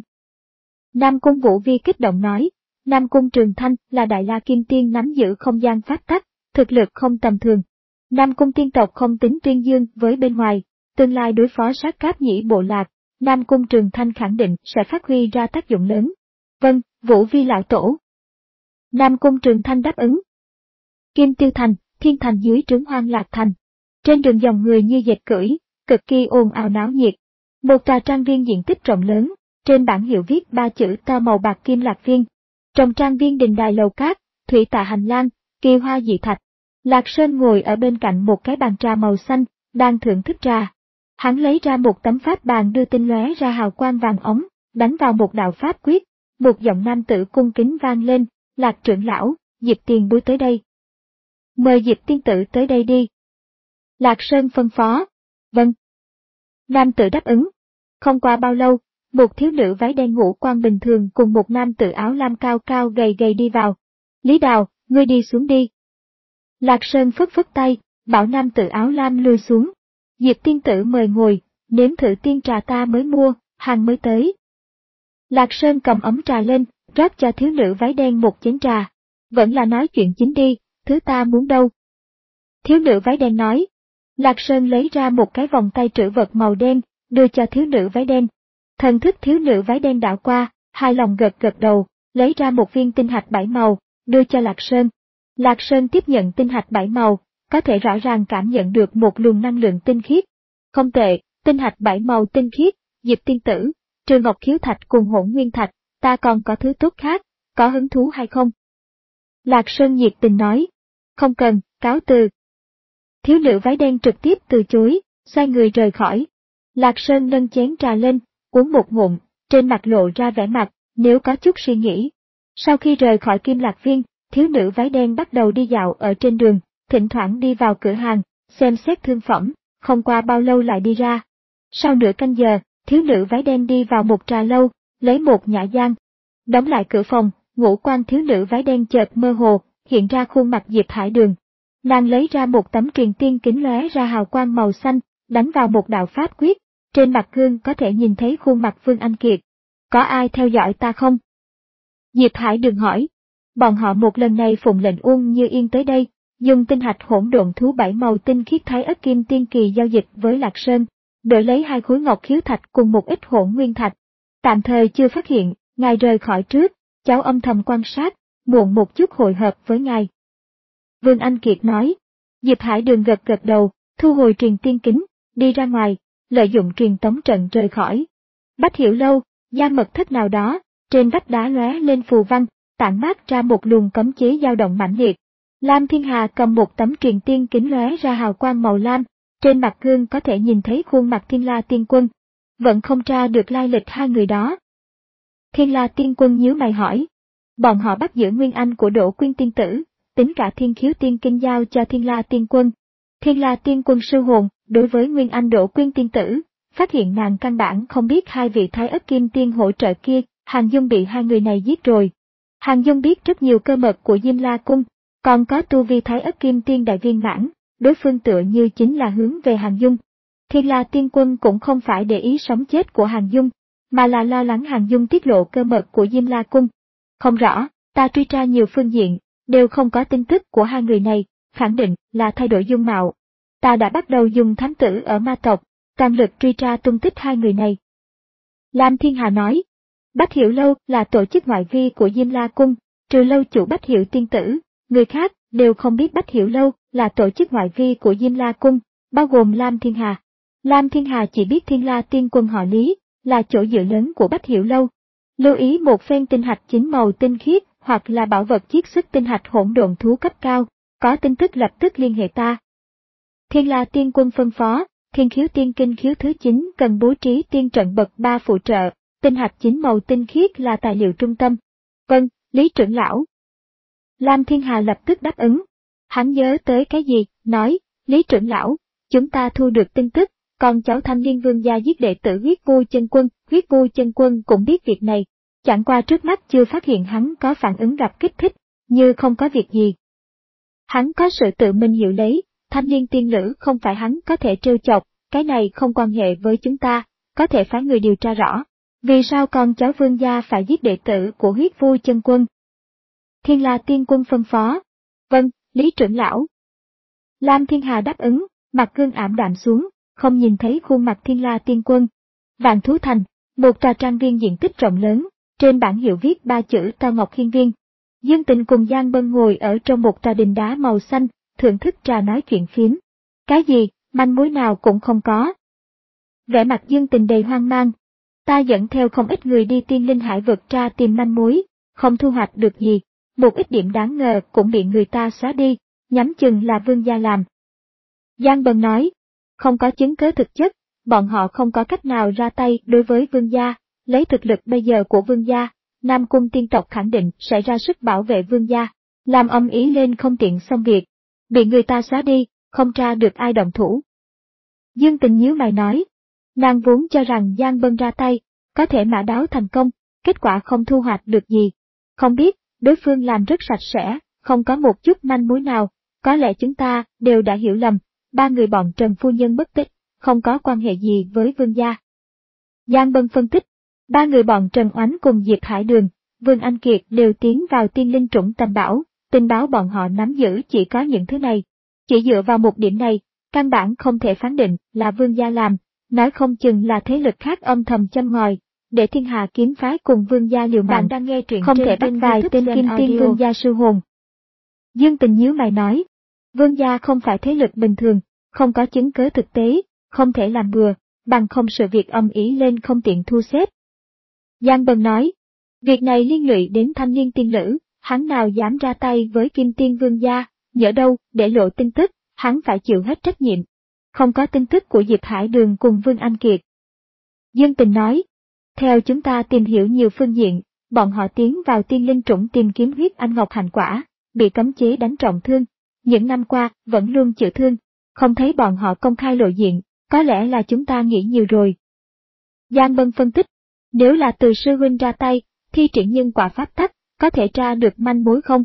Nam Cung Vũ Vi kích động nói, Nam Cung Trường Thanh là Đại La Kim Tiên nắm giữ không gian pháp tắc, thực lực không tầm thường. Nam Cung tiên tộc không tính tuyên dương với bên ngoài, tương lai đối phó sát cáp nhĩ bộ lạc, Nam Cung Trường Thanh khẳng định sẽ phát huy ra tác dụng lớn. Vâng, Vũ Vi lão tổ. Nam Cung Trường Thanh đáp ứng. Kim Tiêu Thành, Thiên Thành dưới trướng Hoang Lạc Thành. Trên đường dòng người như dệt cưỡi, cực kỳ ồn ào náo nhiệt. Một tòa trang viên diện tích rộng lớn, trên bảng hiệu viết ba chữ to màu bạc Kim Lạc Viên. Trong trang viên đình đài lầu cát, thủy tạ hành lang, kỳ hoa dị thạch. Lạc Sơn ngồi ở bên cạnh một cái bàn trà màu xanh, đang thưởng thức trà. Hắn lấy ra một tấm pháp bàn đưa tinh lóe ra hào quang vàng ống, đánh vào một đạo pháp quyết. Một giọng nam tử cung kính vang lên, Lạc trưởng lão, Diệp tiền bối tới đây. Mời Diệp tiên tử tới đây đi. Lạc Sơn phân phó. Vâng. Nam tử đáp ứng. Không qua bao lâu, một thiếu nữ váy đen ngũ quan bình thường cùng một nam tử áo lam cao cao gầy gầy đi vào. Lý Đào, ngươi đi xuống đi. Lạc Sơn phất phất tay, bảo nam tử áo lam lui xuống. Diệp tiên tử mời ngồi, nếm thử tiên trà ta mới mua, hàng mới tới. Lạc Sơn cầm ấm trà lên, rót cho thiếu nữ váy đen một chén trà. Vẫn là nói chuyện chính đi, thứ ta muốn đâu. Thiếu nữ váy đen nói. Lạc Sơn lấy ra một cái vòng tay trữ vật màu đen, đưa cho thiếu nữ váy đen. Thần thức thiếu nữ váy đen đảo qua, hài lòng gật gật đầu, lấy ra một viên tinh hạch bảy màu, đưa cho Lạc Sơn. Lạc Sơn tiếp nhận tinh hạch bảy màu, có thể rõ ràng cảm nhận được một luồng năng lượng tinh khiết. Không tệ, tinh hạch bảy màu tinh khiết, Diệp tiên tử, trừ ngọc khiếu thạch cùng hỗn nguyên thạch, ta còn có thứ tốt khác, có hứng thú hay không? Lạc Sơn nhiệt tình nói. Không cần, cáo từ. Thiếu nữ váy đen trực tiếp từ chối, xoay người rời khỏi. Lạc Sơn nâng chén trà lên, uống một ngụm, trên mặt lộ ra vẻ mặt, nếu có chút suy nghĩ. Sau khi rời khỏi Kim Lạc Viên, thiếu nữ váy đen bắt đầu đi dạo ở trên đường, thỉnh thoảng đi vào cửa hàng, xem xét thương phẩm, không qua bao lâu lại đi ra. Sau nửa canh giờ, thiếu nữ váy đen đi vào một trà lâu, lấy một nhã gian. Đóng lại cửa phòng, ngũ quan thiếu nữ váy đen chợt mơ hồ, hiện ra khuôn mặt Diệp Hải Đường. Nàng lấy ra một tấm truyền tiên kính lóe ra hào quang màu xanh, đánh vào một đạo pháp quyết, trên mặt gương có thể nhìn thấy khuôn mặt Vương Anh Kiệt. Có ai theo dõi ta không? Diệp Hải Đường hỏi. Bọn họ một lần này phụng lệnh Uông Như Yên tới đây, dùng tinh hạch hỗn độn thú bảy màu tinh khiết thái ất kim tiên kỳ giao dịch với Lạc Sơn, đổi lấy hai khối ngọc khiếu thạch cùng một ít hỗn nguyên thạch. Tạm thời chưa phát hiện, ngài rời khỏi trước, cháu âm thầm quan sát, muộn một chút hội hợp với ngài. Vương Anh Kiệt nói. Diệp Hải Đường gật gật đầu, thu hồi truyền tiên kính, đi ra ngoài, lợi dụng truyền tống trận rời khỏi. Bách Hiểu Lâu, gia mật thất nào đó, trên vách đá lóe lên phù văn, tản mát ra một luồng cấm chế dao động mãnh liệt. Lam Thiên Hà cầm một tấm truyền tiên kính lóe ra hào quang màu lam, trên mặt gương có thể nhìn thấy khuôn mặt Thiên La Tiên Quân. Vẫn không tra được lai lịch hai người đó. Thiên La Tiên Quân nhíu mày hỏi. Bọn họ bắt giữ Nguyên Anh của Đỗ Quyên Tiên Tử, tính cả Thiên Khiếu Tiên Kinh giao cho Thiên La Tiên Quân. Thiên La Tiên Quân sư hồn, đối với Nguyên Anh Đỗ Quyên Tiên Tử, phát hiện nàng căn bản không biết hai vị Thái Ất Kim Tiên hỗ trợ kia, Hàng Dung bị hai người này giết rồi. Hàng Dung biết rất nhiều cơ mật của Diêm La Cung, còn có tu vi Thái Ất Kim Tiên đại viên mãn, đối phương tựa như chính là hướng về Hàng Dung. Thiên La Tiên Quân cũng không phải để ý sống chết của Hàng Dung, mà là lo lắng Hàng Dung tiết lộ cơ mật của Diêm La Cung. Không rõ, ta truy tra nhiều phương diện, đều không có tin tức của hai người này, khẳng định là thay đổi dung mạo. Ta đã bắt đầu dùng thám tử ở ma tộc, toàn lực truy tra tung tích hai người này. Lam Thiên Hà nói, Bách Hiểu Lâu là tổ chức ngoại vi của Diêm La Cung, trừ lâu chủ Bách Hiểu Tiên Tử, người khác đều không biết Bách Hiểu Lâu là tổ chức ngoại vi của Diêm La Cung, bao gồm Lam Thiên Hà. Lam Thiên Hà chỉ biết Thiên La Tiên Quân họ Lý, là chỗ dựa lớn của Bách Hiểu Lâu. Lưu ý một phen tinh hạch chính màu tinh khiết, hoặc là bảo vật chiết xuất tinh hạch hỗn độn thú cấp cao, có tin tức lập tức liên hệ ta. Thiên La Tiên Quân phân phó, Thiên Khiếu Tiên Kinh khiếu thứ chín cần bố trí tiên trận bậc ba phụ trợ, tinh hạch chính màu tinh khiết là tài liệu trung tâm. Vâng, Lý trưởng lão. Lam Thiên Hà lập tức đáp ứng. Hắn nhớ tới cái gì, nói, Lý trưởng lão, chúng ta thu được tin tức, còn cháu thanh niên vương gia giết đệ tử huyết vu chân quân, huyết vu chân quân cũng biết việc này, chẳng qua trước mắt chưa phát hiện hắn có phản ứng gặp kích thích, như không có việc gì. Hắn có sự tự mình hiểu lấy, thanh niên tiên nữ không phải hắn có thể trêu chọc, cái này không quan hệ với chúng ta, có thể phái người điều tra rõ. Vì sao con cháu vương gia phải giết đệ tử của huyết vu chân quân? Thiên La Tiên Quân phân phó. Vâng, Lý trưởng lão. Lam Thiên Hà đáp ứng, mặt gương ảm đạm xuống, không nhìn thấy khuôn mặt Thiên La Tiên Quân. Vạn Thú Thành, một tòa trang viên diện tích rộng lớn, trên bảng hiệu viết ba chữ Tao Ngọc Hiên Viên. Dương Tình cùng Giang Bân ngồi ở trong một tòa đình đá màu xanh, thưởng thức trà nói chuyện phiếm. Cái gì, manh mối nào cũng không có. Vẻ mặt Dương Tình đầy hoang mang. Ta dẫn theo không ít người đi Tiên Linh Hải vực tra tìm manh mối, không thu hoạch được gì. Một ít điểm đáng ngờ cũng bị người ta xóa đi, nhắm chừng là Vương gia làm. Giang Bân nói, không có chứng cứ thực chất, bọn họ không có cách nào ra tay đối với Vương gia, lấy thực lực bây giờ của Vương gia, Nam Cung tiên tộc khẳng định sẽ ra sức bảo vệ Vương gia, làm âm ý lên không tiện xong việc, bị người ta xóa đi, không tra được ai động thủ. Dương Tình nhíu mày nói, nàng vốn cho rằng Giang Bân ra tay, có thể mã đáo thành công, kết quả không thu hoạch được gì. Không biết, đối phương làm rất sạch sẽ, không có một chút manh mối nào, có lẽ chúng ta đều đã hiểu lầm, ba người bọn Trần phu nhân mất tích, không có quan hệ gì với Vương gia. Giang Bân phân tích, ba người bọn Trần Oánh cùng Diệp Hải Đường, Vương Anh Kiệt đều tiến vào Tiên Linh Trũng Tầm Bảo, tình báo bọn họ nắm giữ chỉ có những thứ này. Chỉ dựa vào một điểm này, căn bản không thể phán định là Vương gia làm, nói không chừng là thế lực khác âm thầm châm ngòi, để Thiên Hà kiếm phái cùng Vương gia liều mạng, đang nghe truyện không thể bắt vài tên Kim Tiên Vương gia sư hồn. Dương Tình nhíu mày nói, Vương gia không phải thế lực bình thường, không có chứng cứ thực tế, không thể làm bừa, bằng không sự việc âm ý lên không tiện thu xếp. Giang Bân nói, việc này liên lụy đến thanh niên tiên lữ, hắn nào dám ra tay với Kim Tiên Vương gia, nhỡ đâu, để lộ tin tức, hắn phải chịu hết trách nhiệm. Không có tin tức của Diệp Hải Đường cùng Vương Anh Kiệt. Dương Tình nói, theo chúng ta tìm hiểu nhiều phương diện, bọn họ tiến vào Tiên Linh Trũng tìm kiếm huyết anh ngọc hành quả, bị cấm chế đánh trọng thương. Những năm qua, vẫn luôn chịu thương, không thấy bọn họ công khai lộ diện, có lẽ là chúng ta nghĩ nhiều rồi. Giang Bân phân tích, nếu là Từ sư huynh ra tay, thi triển nhân quả pháp tắc, có thể tra được manh mối không?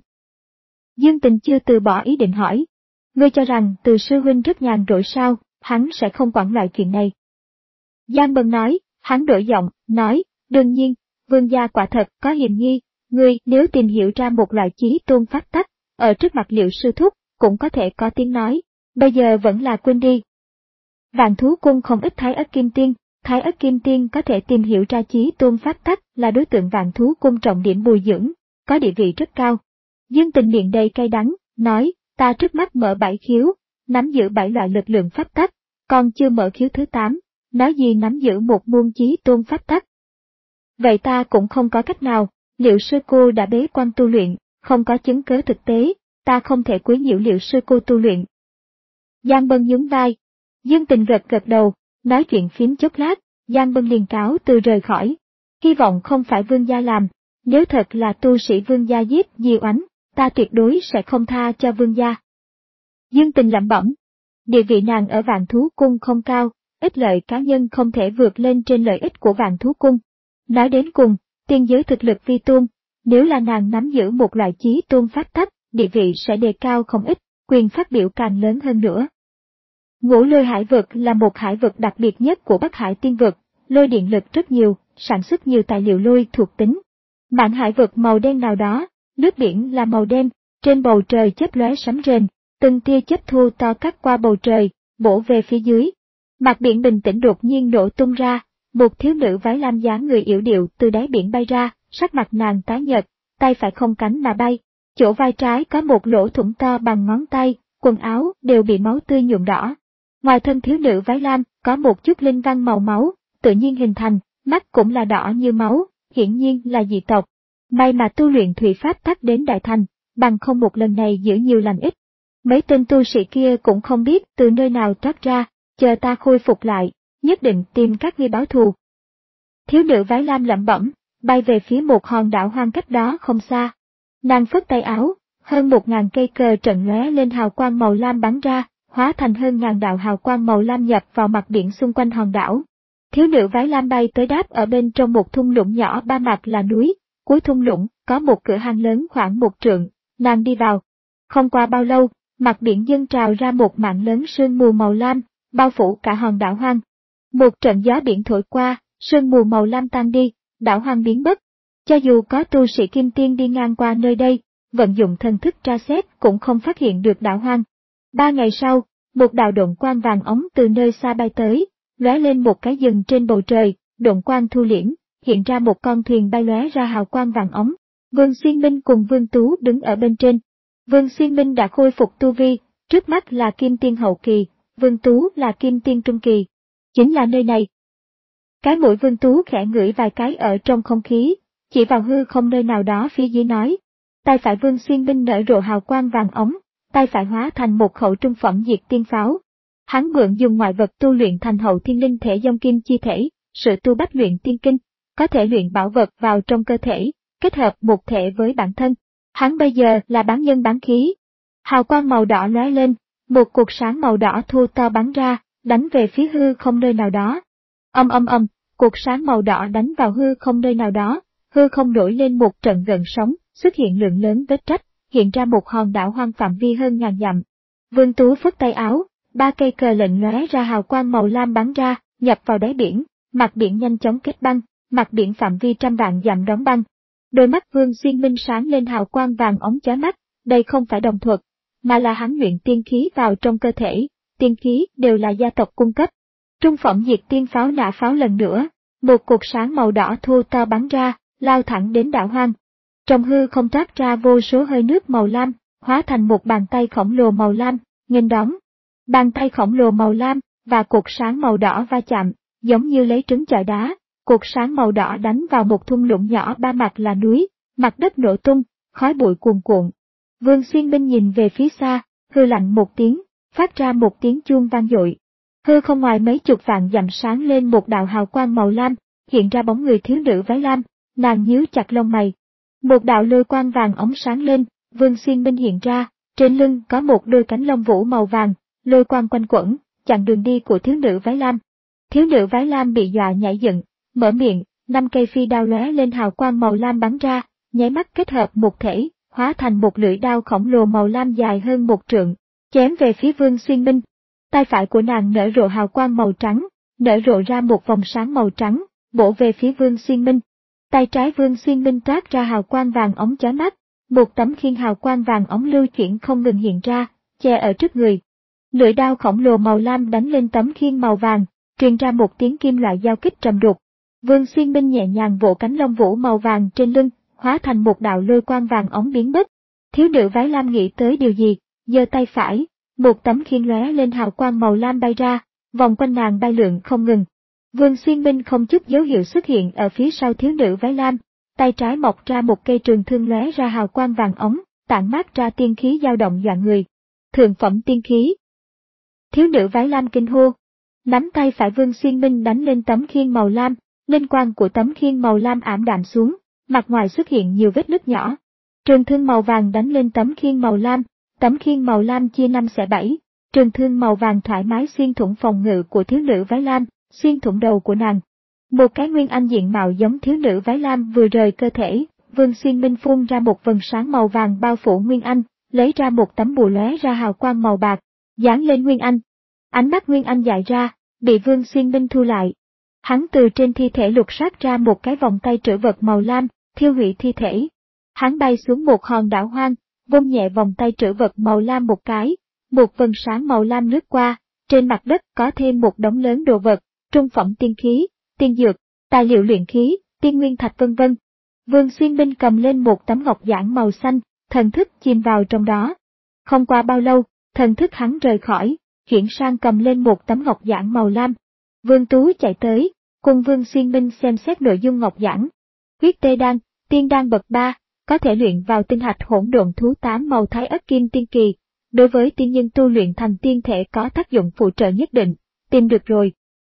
Dương Tình chưa từ bỏ ý định hỏi, ngươi cho rằng Từ sư huynh rất nhàn rỗi sao, hắn sẽ không quản loại chuyện này. Giang Bân nói, hắn đổi giọng, nói, đương nhiên, Vương gia quả thật có hiểm nghi, ngươi nếu tìm hiểu ra một loại chí tôn pháp tắc, ở trước mặt Liệu sư thúc, cũng có thể có tiếng nói, bây giờ vẫn là quên đi. Vạn Thú Cung không ít Thái Ất Kim Tiên, Thái Ất Kim Tiên có thể tìm hiểu ra chí tôn pháp tắc là đối tượng Vạn Thú Cung trọng điểm bồi dưỡng, có địa vị rất cao. Dương Tình miệng đầy cay đắng, nói, ta trước mắt mở bảy khiếu, nắm giữ bảy loại lực lượng pháp tắc, còn chưa mở khiếu thứ tám, nói gì nắm giữ một môn chí tôn pháp tắc. Vậy ta cũng không có cách nào, Liệu sư cô đã bế quan tu luyện, không có chứng cứ thực tế, ta không thể quấy nhiễu Liệu sư cô tu luyện. Giang Bân nhún vai. Dương Tình gật gật đầu, nói chuyện phím chốc lát, Giang Bân liền cáo từ rời khỏi. Hy vọng không phải Vương gia làm, nếu thật là tu sĩ Vương gia giết Di Oánh, ta tuyệt đối sẽ không tha cho Vương gia. Dương Tình lẩm bẩm, địa vị nàng ở Vạn Thú Cung không cao, ích lợi cá nhân không thể vượt lên trên lợi ích của Vạn Thú Cung. Nói đến cùng, tiên giới thực lực vi tôn, nếu là nàng nắm giữ một loại chí tôn pháp tắc, địa vị sẽ đề cao không ít, quyền phát biểu càng lớn hơn nữa. Ngũ Lôi Hải vực là một hải vực đặc biệt nhất của Bắc Hải tiên vực, lôi điện lực rất nhiều, sản xuất nhiều tài liệu lôi thuộc tính. Mạn hải vực màu đen nào đó, nước biển là màu đen, trên bầu trời chớp lóe sấm rền, từng tia chớp thu to cắt qua bầu trời, bổ về phía dưới. Mặt biển bình tĩnh đột nhiên nổ tung ra, một thiếu nữ váy lam dáng người yểu điệu từ đáy biển bay ra, sắc mặt nàng tái nhợt, tay phải không cánh mà bay, chỗ vai trái có một lỗ thủng to bằng ngón tay, quần áo đều bị máu tươi nhuộm đỏ. Ngoài thân thiếu nữ váy lam có một chút linh văn màu máu, tự nhiên hình thành, mắt cũng là đỏ như máu, hiển nhiên là dị tộc. May mà tu luyện thủy pháp tắc đến đại thành, bằng không một lần này giữ nhiều lành ít. Mấy tên tu sĩ kia cũng không biết từ nơi nào thoát ra, chờ ta khôi phục lại, nhất định tìm các ngươi báo thù. Thiếu nữ váy lam lẩm bẩm, bay về phía một hòn đảo hoang cách đó không xa. Nàng phất tay áo, hơn một ngàn cây cờ trận lóe lên hào quang màu lam bắn ra, hóa thành hơn ngàn đạo hào quang màu lam nhập vào mặt biển xung quanh hòn đảo. Thiếu nữ váy lam bay tới đáp ở bên trong một thung lũng nhỏ ba mặt là núi, cuối thung lũng có một cửa hang lớn khoảng một trượng, nàng đi vào. Không qua bao lâu, mặt biển dâng trào ra một mảng lớn sương mù màu lam, bao phủ cả hòn đảo hoang. Một trận gió biển thổi qua, sương mù màu lam tan đi, đảo hoang biến mất. Cho dù có tu sĩ kim tiên đi ngang qua nơi đây, vận dụng thần thức tra xét cũng không phát hiện được đảo hoang. Ba ngày sau, một đạo độn quang vàng ống từ nơi xa bay tới, lóe lên một cái dừng trên bầu trời, độn quang thu liễm, hiện ra một con thuyền bay lóe ra hào quang vàng óng. Vương Xuyên Minh cùng Vương Tú đứng ở bên trên. Vương Xuyên Minh đã khôi phục tu vi, trước mắt là Kim Tiên hậu kỳ, Vương Tú là Kim Tiên trung kỳ. Chính là nơi này. Cái mũi Vương Tú khẽ ngửi vài cái ở trong không khí, chỉ vào hư không nơi nào đó phía dưới nói. Tay phải Vương Xuyên Minh nở rộ hào quang vàng óng, tay phải hóa thành một khẩu trung phẩm diệt tiên pháo. Hắn mượn dùng ngoại vật tu luyện thành hậu thiên linh thể dông kim chi thể, sự tu bách luyện tiên kinh, có thể luyện bảo vật vào trong cơ thể, kết hợp một thể với bản thân. Hắn bây giờ là bán nhân bán khí. Hào quang màu đỏ lóe lên, một cột sáng màu đỏ thô to bắn ra, đánh về phía hư không nơi nào đó. Âm âm âm, cột sáng màu đỏ đánh vào hư không nơi nào đó, hư không nổi lên một trận gợn sóng, xuất hiện lượng lớn vết rách, hiện ra một hòn đảo hoang phạm vi hơn ngàn dặm. Vương Tú phất tay áo, ba cây cờ lệnh lóe ra hào quang màu lam bắn ra, nhập vào đáy biển, mặt biển nhanh chóng kết băng, mặt biển phạm vi trăm vạn dặm đóng băng. Đôi mắt Vương Xuyên Minh sáng lên hào quang vàng óng chói mắt, đây không phải đồng thuật, mà là hắn luyện tiên khí vào trong cơ thể, tiên khí đều là gia tộc cung cấp. Trung phẩm diệt tiên pháo nã pháo lần nữa, một cột sáng màu đỏ thô to bắn ra, lao thẳng đến đảo hoang. Trong hư không toát ra vô số hơi nước màu lam, hóa thành một bàn tay khổng lồ màu lam, nghênh đón. Bàn tay khổng lồ màu lam và cột sáng màu đỏ va chạm, giống như lấy trứng chọi đá, cột sáng màu đỏ đánh vào một thung lũng nhỏ ba mặt là núi, mặt đất nổ tung, khói bụi cuồn cuộn. Vương Xuyên Minh nhìn về phía xa, hư lạnh một tiếng, phát ra một tiếng chuông vang dội. Hư không ngoài mấy chục vạn dặm sáng lên một đạo hào quang màu lam, hiện ra bóng người thiếu nữ váy lam, nàng nhíu chặt lông mày. Một đạo lôi quang vàng óng sáng lên, Vương Xuyên Minh hiện ra, trên lưng có một đôi cánh lông vũ màu vàng, lôi quang quanh quẩn, chặn đường đi của thiếu nữ váy lam. Thiếu nữ váy lam bị dọa nhảy dựng, mở miệng, năm cây phi đao lóe lên hào quang màu lam bắn ra, nháy mắt kết hợp một thể, hóa thành một lưỡi đao khổng lồ màu lam dài hơn một trượng, chém về phía Vương Xuyên Minh. Tay phải của nàng nở rộ hào quang màu trắng, nở rộ ra một vòng sáng màu trắng, bổ về phía Vương Xuyên Minh. Tay trái Vương Xuyên Minh toát ra hào quang vàng óng chói mắt, một tấm khiên hào quang vàng óng lưu chuyển không ngừng hiện ra, che ở trước người. Lưỡi đao khổng lồ màu lam đánh lên tấm khiên màu vàng, truyền ra một tiếng kim loại giao kích trầm đục. Vương Xuyên Minh nhẹ nhàng vỗ cánh lông vũ màu vàng trên lưng, hóa thành một đạo lôi quang vàng óng biến mất. Thiếu nữ váy lam nghĩ tới điều gì, giơ tay phải, một tấm khiên lóe lên hào quang màu lam bay ra, vòng quanh nàng bay lượn không ngừng. Vương Xuyên Minh không chút dấu hiệu xuất hiện ở phía sau thiếu nữ váy lam, tay trái mọc ra một cây trường thương lóe ra hào quang vàng óng, tản mát ra tiên khí dao động dọa người. Thượng phẩm tiên khí. Thiếu nữ váy lam kinh hô, nắm tay phải Vương Xuyên Minh đánh lên tấm khiên màu lam, linh quang của tấm khiên màu lam ảm đạm xuống, mặt ngoài xuất hiện nhiều vết nứt nhỏ. Trường thương màu vàng đánh lên tấm khiên màu lam, tấm khiên màu lam chia năm xẻ bảy, trường thương màu vàng thoải mái xuyên thủng phòng ngự của thiếu nữ váy lam, xuyên thủng đầu của nàng. Một cái nguyên anh diện mạo giống thiếu nữ váy lam vừa rời cơ thể, Vương Xuyên Minh phun ra một vầng sáng màu vàng bao phủ nguyên anh, lấy ra một tấm bùa lóe ra hào quang màu bạc, dán lên nguyên anh. Ánh mắt nguyên anh dại ra, bị Vương Xuyên Minh thu lại. Hắn từ trên thi thể lục soát ra một cái vòng tay trữ vật màu lam, thiêu hủy thi thể. Hắn bay xuống một hòn đảo hoang, vung nhẹ vòng tay trữ vật màu lam một cái, một vầng sáng màu lam lướt qua, trên mặt đất có thêm một đống lớn đồ vật, trung phẩm tiên khí, tiên dược, tài liệu luyện khí, tiên nguyên thạch vân vân. Vương Xuyên Minh cầm lên một tấm ngọc giản màu xanh, thần thức chìm vào trong đó. Không qua bao lâu, thần thức hắn rời khỏi, chuyển sang cầm lên một tấm ngọc giản màu lam. Vương Tú chạy tới, cùng Vương Xuyên Minh xem xét nội dung ngọc giản. Huyết tê đan, tiên đan bậc ba, có thể luyện vào tinh hạch hỗn độn thú tám màu thái ất kim tiên kỳ, đối với tiên nhân tu luyện thành tiên thể có tác dụng phụ trợ nhất định, tìm được rồi.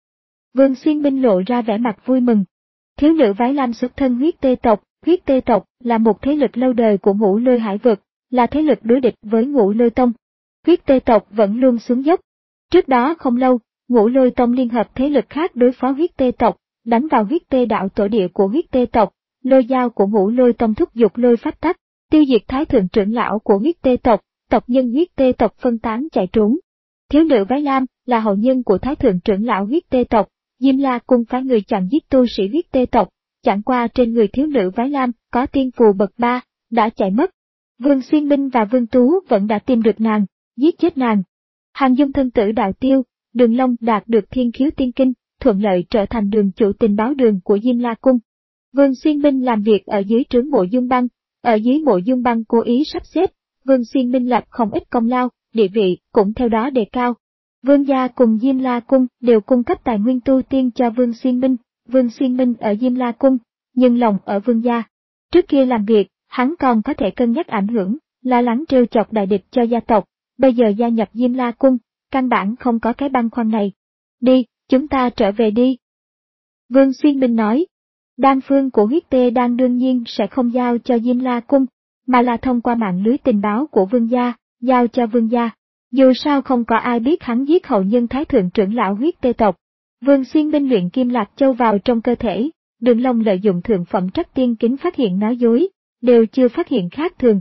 Vương Xuyên Minh lộ ra vẻ mặt vui mừng. Thiếu nữ váy lam xuất thân huyết tê tộc, huyết tê tộc là một thế lực lâu đời của Ngũ Lôi Hải vực, là thế lực đối địch với Ngũ Lôi Tông. Huyết tê tộc vẫn luôn xuống dốc. Trước đó không lâu, Ngũ Lôi Tông liên hợp thế lực khác đối phó huyết tê tộc, đánh vào huyết tê đạo tổ địa của huyết tê tộc, lôi dao của Ngũ Lôi Tông thúc giục lôi pháp tắc, tiêu diệt thái thượng trưởng lão của huyết tê tộc, tộc nhân huyết tê tộc phân tán chạy trốn. Thiếu nữ váy lam là hậu nhân của thái thượng trưởng lão huyết tê tộc, Diêm La cung phái người chặn giết tu sĩ huyết tê tộc, chẳng qua trên người thiếu nữ váy lam có tiên phù bậc ba, đã chạy mất. Vương Xuyên Minh và Vương Tú vẫn đã tìm được nàng, giết chết nàng. Hàng Dung thân tử đạo tiêu, Đường Long đạt được thiên khiếu tiên kinh, thuận lợi trở thành đường chủ tình báo đường của Diêm La Cung. Vương Xuyên Minh làm việc ở dưới trướng Mộ Dung Băng, ở dưới Mộ Dung Băng cố ý sắp xếp, Vương Xuyên Minh lập không ít công lao, địa vị cũng theo đó đề cao. Vương gia cùng Diêm La Cung đều cung cấp tài nguyên tu tiên cho Vương Xuyên Minh, Vương Xuyên Minh ở Diêm La Cung, nhưng lòng ở Vương gia. Trước kia làm việc, hắn còn có thể cân nhắc ảnh hưởng, lo lắng trêu chọc đại địch cho gia tộc, bây giờ gia nhập Diêm La Cung, căn bản không có cái băn khoăn này. Đi, chúng ta trở về đi. Vương Xuyên Minh nói, đan phương của huyết tê đan đương nhiên sẽ không giao cho Diêm La Cung, mà là thông qua mạng lưới tình báo của Vương gia, giao cho Vương gia. Dù sao không có ai biết hắn giết hậu nhân Thái Thượng trưởng lão huyết tê tộc. Vương Xuyên Minh luyện kim lạc châu vào trong cơ thể, Đường Long lợi dụng thượng phẩm trắc tiên kính phát hiện nói dối, đều chưa phát hiện khác thường.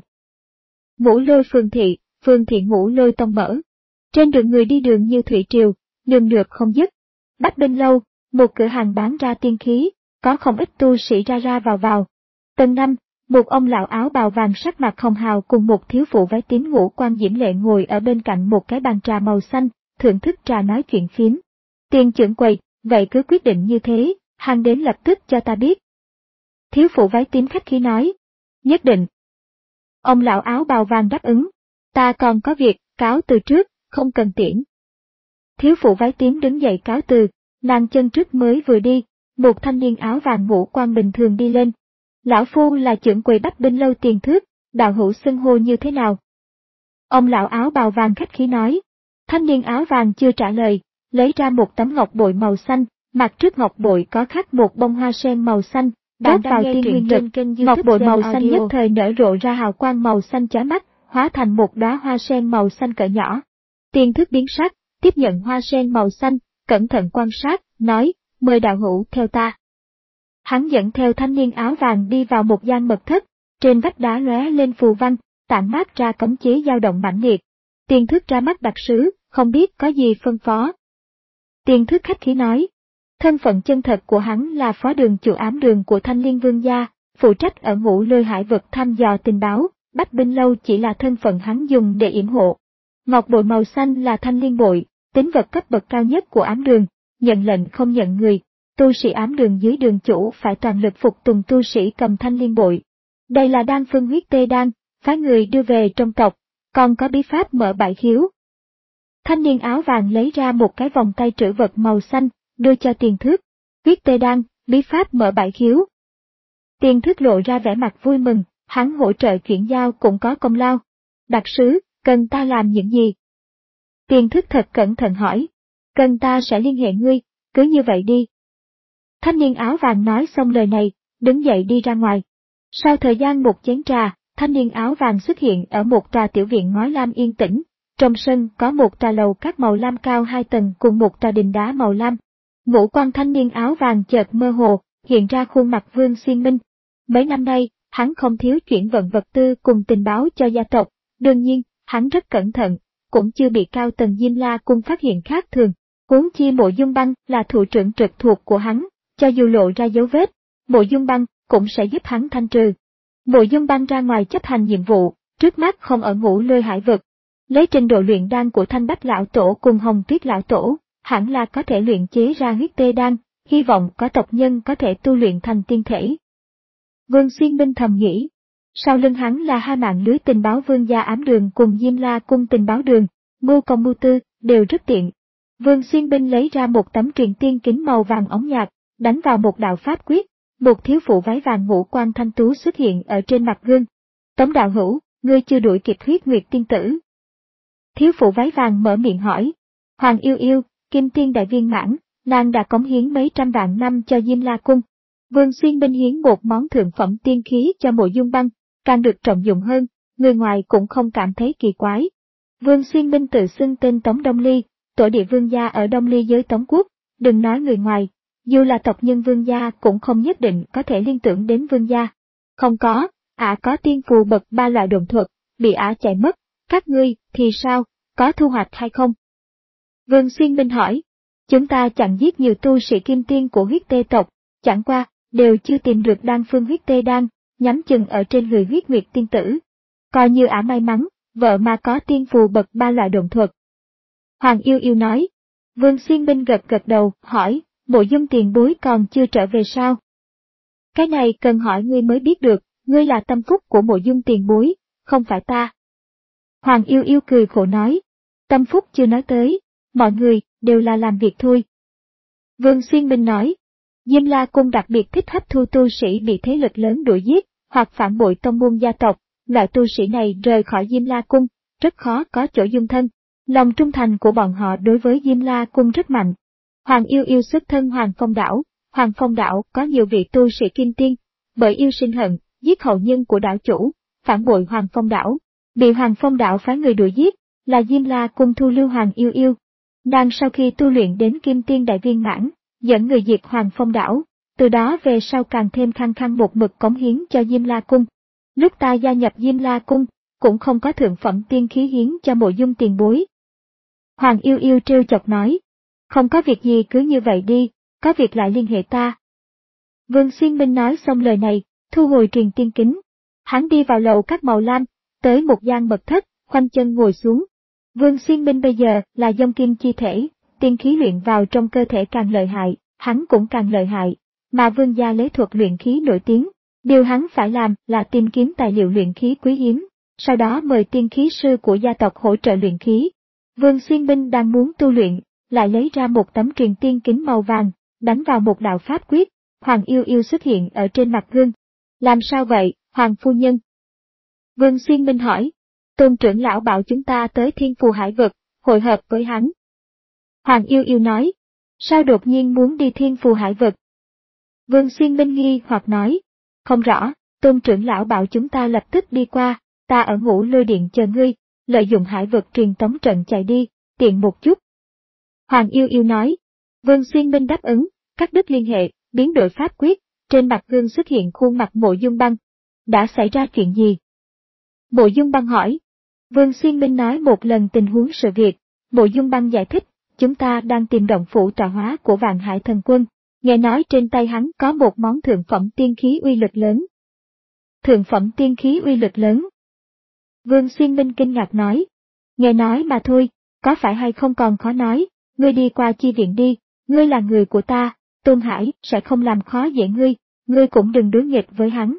Ngũ Lôi Phường thị, Phường thị Ngũ Lôi tông mở. Trên đường người đi đường như thủy triều, nườm nượp không dứt. Bách Bên Lâu, một cửa hàng bán ra tiên khí, có không ít tu sĩ ra ra vào vào. Tầng năm, một ông lão áo bào vàng sắc mặt hồng hào cùng một thiếu phụ váy tím ngũ quan diễm lệ ngồi ở bên cạnh một cái bàn trà màu xanh, thưởng thức trà nói chuyện phím. Tiền trưởng quầy, vậy cứ quyết định như thế, hắn đến lập tức cho ta biết. Thiếu phụ váy tím khách khí nói. Nhất định. Ông lão áo bào vàng đáp ứng. Ta còn có việc, cáo từ trước, không cần tiễn. Thiếu phụ váy tím đứng dậy cáo từ, nàng chân trước mới vừa đi, một thanh niên áo vàng ngũ quan bình thường đi lên. Lão phu là trưởng quầy Bách Bên Lâu Tiền Thước, đạo hữu xưng hô như thế nào? Ông lão áo bào vàng khách khí nói. Thanh niên áo vàng chưa trả lời, lấy ra một tấm ngọc bội màu xanh, mặt trước ngọc bội có khắc một bông hoa sen màu xanh, đốt vào tiên nguyên lực, ngọc bội màu xanh nhất thời nở rộ ra hào quang màu xanh chói mắt, hóa thành một đóa hoa sen màu xanh cỡ nhỏ. Tiền Thước biến sắc, tiếp nhận hoa sen màu xanh, cẩn thận quan sát, nói, mời đạo hữu theo ta. Hắn dẫn theo thanh niên áo vàng đi vào một gian mật thất, trên vách đá lóe lên phù văn, tản mát ra cấm chế dao động mãnh liệt. Tiền Thước ra mắt đặc sứ, không biết có gì phân phó. Tiền Thước khách khí nói, thân phận chân thật của hắn là phó đường chủ ám đường của Thanh Liên Vương gia, phụ trách ở Ngũ Lôi hải vực thăm dò tình báo, Bách Bên Lâu chỉ là thân phận hắn dùng để yểm hộ. Ngọc bội màu xanh là Thanh Liên bội, tín vật cấp bậc cao nhất của ám đường, nhận lệnh không nhận người. Tu sĩ ám đường dưới đường chủ phải toàn lực phục tùng tu sĩ cầm Thanh Liên bội. Đây là đan phương huyết tê đan, phái người đưa về trong tộc, còn có bí pháp mở bại khiếu. Thanh niên áo vàng lấy ra một cái vòng tay trữ vật màu xanh, đưa cho Tiền Thước. Huyết tê đan, bí pháp mở bại khiếu. Tiền Thước lộ ra vẻ mặt vui mừng, hắn hỗ trợ chuyển giao cũng có công lao. Đặc sứ, cần ta làm những gì? Tiền Thước thật cẩn thận hỏi. Cần ta sẽ liên hệ ngươi, cứ như vậy đi. Thanh niên áo vàng nói xong lời này, đứng dậy đi ra ngoài. Sau thời gian một chén trà, thanh niên áo vàng xuất hiện ở một tòa tiểu viện ngói lam yên tĩnh. Trong sân có một tòa lầu các màu lam cao hai tầng cùng một tòa đình đá màu lam. Ngũ quan thanh niên áo vàng chợt mơ hồ, hiện ra khuôn mặt Vương Xuyên Minh. Mấy năm nay, hắn không thiếu chuyển vận vật tư cùng tình báo cho gia tộc, đương nhiên, hắn rất cẩn thận, cũng chưa bị cao tầng Diêm La Cung phát hiện khác thường. Huống chi Mộ Dung Băng là thủ trưởng trực thuộc của hắn, cho dù lộ ra dấu vết, Mộ Dung Băng cũng sẽ giúp hắn thanh trừ. Mộ Dung Băng ra ngoài chấp hành nhiệm vụ, trước mắt không ở Ngũ Lôi hải vực. Lấy trình độ luyện đan của Thanh Bách lão tổ cùng Hồng Tuyết lão tổ, hẳn là có thể luyện chế ra huyết tê đan, hy vọng có tộc nhân có thể tu luyện thành tiên thể. Vương Xuyên Minh thầm nghĩ, sau lưng hắn là hai mạng lưới tình báo Vương gia ám đường cùng Diêm La Cung tình báo đường, mưu công mưu tư, đều rất tiện. Vương Xuyên Minh lấy ra một tấm truyền tiên kính màu vàng óng nhạt, đánh vào một đạo pháp quyết, một thiếu phụ váy vàng ngũ quan thanh tú xuất hiện ở trên mặt gương. Tống đạo hữu, ngươi chưa đuổi kịp huyết nguyệt tiên tử. Thiếu phụ váy vàng mở miệng hỏi. Hoàng yêu yêu, kim tiên đại viên mãn, nàng đã cống hiến mấy trăm vạn năm cho Diêm La Cung. Vương Xuyên Minh hiến một món thượng phẩm tiên khí cho Mộ Dung Băng, càng được trọng dụng hơn, người ngoài cũng không cảm thấy kỳ quái. Vương Xuyên Minh tự xưng tên Tống Đông Ly, tổ địa vương gia ở Đông Ly giới Tống Quốc, đừng nói người ngoài, dù là tộc nhân vương gia cũng không nhất định có thể liên tưởng đến vương gia. Không có, ả có tiên phù bậc ba loại độn thuật, bị ả chạy mất, các ngươi thì sao, có thu hoạch hay không? Vương Xuyên Minh hỏi, chúng ta chẳng giết nhiều tu sĩ kim tiên của huyết tê tộc, chẳng qua, đều chưa tìm được đan phương huyết tê đan, nhắm chừng ở trên người huyết nguyệt tiên tử. Coi như ả may mắn, vợ mà có tiên phù bậc ba loại độn thuật. Hoàng yêu yêu nói. Vương Xuyên Minh gật gật đầu, hỏi, Mộ Dung tiền bối còn chưa trở về sao? Cái này cần hỏi ngươi mới biết được, ngươi là tâm phúc của Mộ Dung tiền bối, không phải ta. Hoàng Yêu Yêu cười khổ nói, tâm phúc chưa nói tới, mọi người đều là làm việc thôi. Vương Xuyên Minh nói, Diêm La Cung đặc biệt thích hấp thu tu sĩ bị thế lực lớn đuổi giết, hoặc phản bội tông môn gia tộc, loại tu sĩ này rời khỏi Diêm La Cung, rất khó có chỗ dung thân. Lòng trung thành của bọn họ đối với Diêm La Cung rất mạnh. Hoàng Yêu Yêu xuất thân Hoàng Phong Đảo, Hoàng Phong Đảo có nhiều vị tu sĩ kim tiên, bởi yêu sinh hận, giết hậu nhân của đảo chủ, phản bội Hoàng Phong Đảo, bị Hoàng Phong Đảo phái người đuổi giết, là Diêm La Cung thu lưu Hoàng Yêu Yêu. Nàng sau khi tu luyện đến kim tiên đại viên mãn, dẫn người diệt Hoàng Phong Đảo, từ đó về sau càng thêm khăng khăng một mực cống hiến cho Diêm La Cung. Lúc ta gia nhập Diêm La Cung, cũng không có thượng phẩm tiên khí hiến cho Mộ Dung tiền bối. Hoàng Yêu Yêu trêu chọc nói, không có việc gì cứ như vậy đi, có việc lại liên hệ ta. Vương Xuyên Minh nói xong lời này, thu hồi truyền tiên kính. Hắn đi vào lầu các màu lam, tới một gian mật thất, khoanh chân ngồi xuống. Vương Xuyên Minh bây giờ là dông kim chi thể, tiên khí luyện vào trong cơ thể càng lợi hại, hắn cũng càng lợi hại, mà Vương gia lấy thuật luyện khí nổi tiếng. Điều hắn phải làm là tìm kiếm tài liệu luyện khí quý hiếm, sau đó mời tiên khí sư của gia tộc hỗ trợ luyện khí. Vương Xuyên Minh đang muốn tu luyện, lại lấy ra một tấm truyền tiên kính màu vàng, đánh vào một đạo pháp quyết. Hoàng Yêu Yêu xuất hiện ở trên mặt gương. Làm sao vậy, Hoàng phu nhân? Vương Xuyên Minh hỏi. Tôn trưởng lão bảo chúng ta tới Thiên Phù Hải vực, hội hợp với hắn. Hoàng Yêu Yêu nói. Sao đột nhiên muốn đi Thiên Phù Hải vực? Vương Xuyên Minh nghi hoặc nói. Không rõ, Tôn trưởng lão bảo chúng ta lập tức đi qua, ta ở Ngũ Lôi Điện chờ ngươi, lợi dụng hải vực truyền tống trận chạy đi, tiện một chút. Hoàng Yêu Yêu nói. Vương Xuyên Minh đáp ứng, cắt đứt liên hệ, biến đổi pháp quyết, trên mặt gương xuất hiện khuôn mặt Mộ Dung Băng. Đã xảy ra chuyện gì? Mộ Dung Băng hỏi. Vương Xuyên Minh nói một lần tình huống sự việc, Mộ Dung Băng giải thích, chúng ta đang tìm động phủ tọa hóa của Vạn Hải Thần Quân, nghe nói trên tay hắn có một món thượng phẩm tiên khí uy lực lớn. Thượng phẩm tiên khí uy lực lớn? Vương Xuyên Minh kinh ngạc nói. Nghe nói mà thôi, có phải hay không còn khó nói, ngươi đi qua chi viện đi, ngươi là người của ta, Tôn Hải sẽ không làm khó dễ ngươi, ngươi cũng đừng đối nghịch với hắn.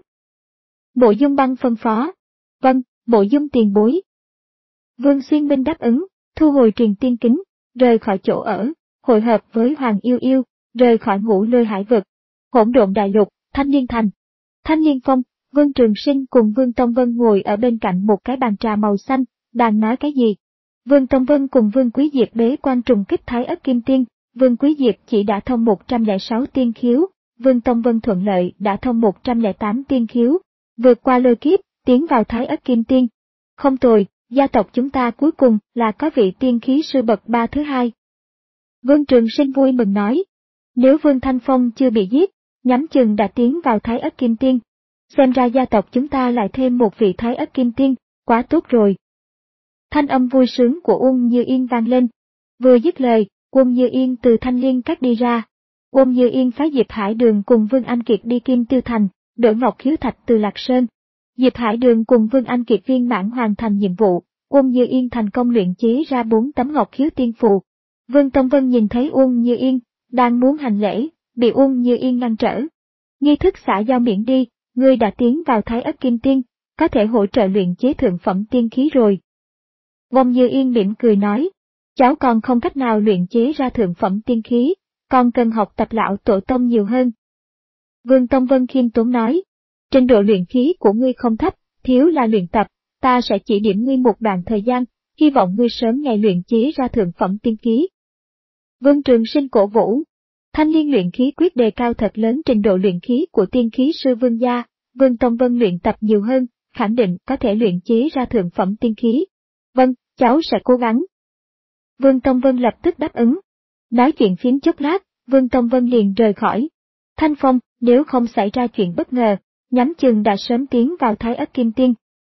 Mộ Dung Băng phân phó. Vâng, Mộ Dung tiền bối. Vương Xuyên Minh đáp ứng, thu hồi truyền tiên kính, rời khỏi chỗ ở, hội hợp với Hoàng Yêu Yêu, rời khỏi Ngũ Lôi Hải vực. Hỗn Độn Đại Lục, Thanh Liên Thành. Thanh Liên Phong, Vương Trường Sinh cùng Vương Tông Vân ngồi ở bên cạnh một cái bàn trà màu xanh, đang nói cái gì. Vương Tông Vân cùng Vương Quý Diệp bế quan trùng kích Thái Ất Kim Tiên, Vương Quý Diệp chỉ đã thông một trăm lẻ sáu tiên khiếu, Vương Tông Vân thuận lợi đã thông một trăm lẻ tám tiên khiếu, vượt qua lôi kiếp, tiến vào Thái Ất Kim Tiên. Không tồi, gia tộc chúng ta cuối cùng là có vị tiên khí sư bậc ba thứ hai. Vương Trường Sinh vui mừng nói, nếu Vương Thanh Phong chưa bị giết, nhắm chừng đã tiến vào Thái Ất Kim Tiên. Xem ra gia tộc chúng ta lại thêm một vị Thái Ất Kim Tiên, quá tốt rồi. Thanh âm vui sướng của Uông Như Yên vang lên. Vừa dứt lời, Uông Như Yên từ Thanh Liên Các đi ra. Uông Như Yên phái Diệp Hải Đường cùng Vương Anh Kiệt đi Kim Tiêu Thành, đổi ngọc khiếu thạch từ Lạc Sơn. Diệp Hải Đường cùng Vương Anh Kiệt viên mãn hoàn thành nhiệm vụ, Uông Như Yên thành công luyện chế ra bốn tấm ngọc khiếu tiên phù. Vương Tông Vân nhìn thấy Uông Như Yên, đang muốn hành lễ, bị Uông Như Yên ngăn trở. Nghi thức xã giao miễn đi, ngươi đã tiến vào Thái Ất Kim Tiên, có thể hỗ trợ luyện chế thượng phẩm tiên khí rồi. Uông Như Yên mỉm cười nói, cháu còn không cách nào luyện chế ra thượng phẩm tiên khí, còn cần học tập lão tổ tông nhiều hơn. Vương Tông Vân khiêm tốn nói, trình độ luyện khí của ngươi không thấp, thiếu là luyện tập, ta sẽ chỉ điểm ngươi một đoạn thời gian, hy vọng ngươi sớm ngày luyện chế ra thượng phẩm tiên khí. Vương Trường Sinh cổ vũ, Thanh Liên luyện khí quyết đề cao thật lớn trình độ luyện khí của tiên khí sư Vương gia, Vương Tông Vân luyện tập nhiều hơn, khẳng định có thể luyện chế ra thượng phẩm tiên khí. Vâng, cháu sẽ cố gắng. Vương Tông Vân lập tức đáp ứng. Nói chuyện phiếm chốc lát, Vương Tông Vân liền rời khỏi. Thanh Phong, nếu không xảy ra chuyện bất ngờ, nhắm chừng đã sớm tiến vào Thái Ất Kim Tiên.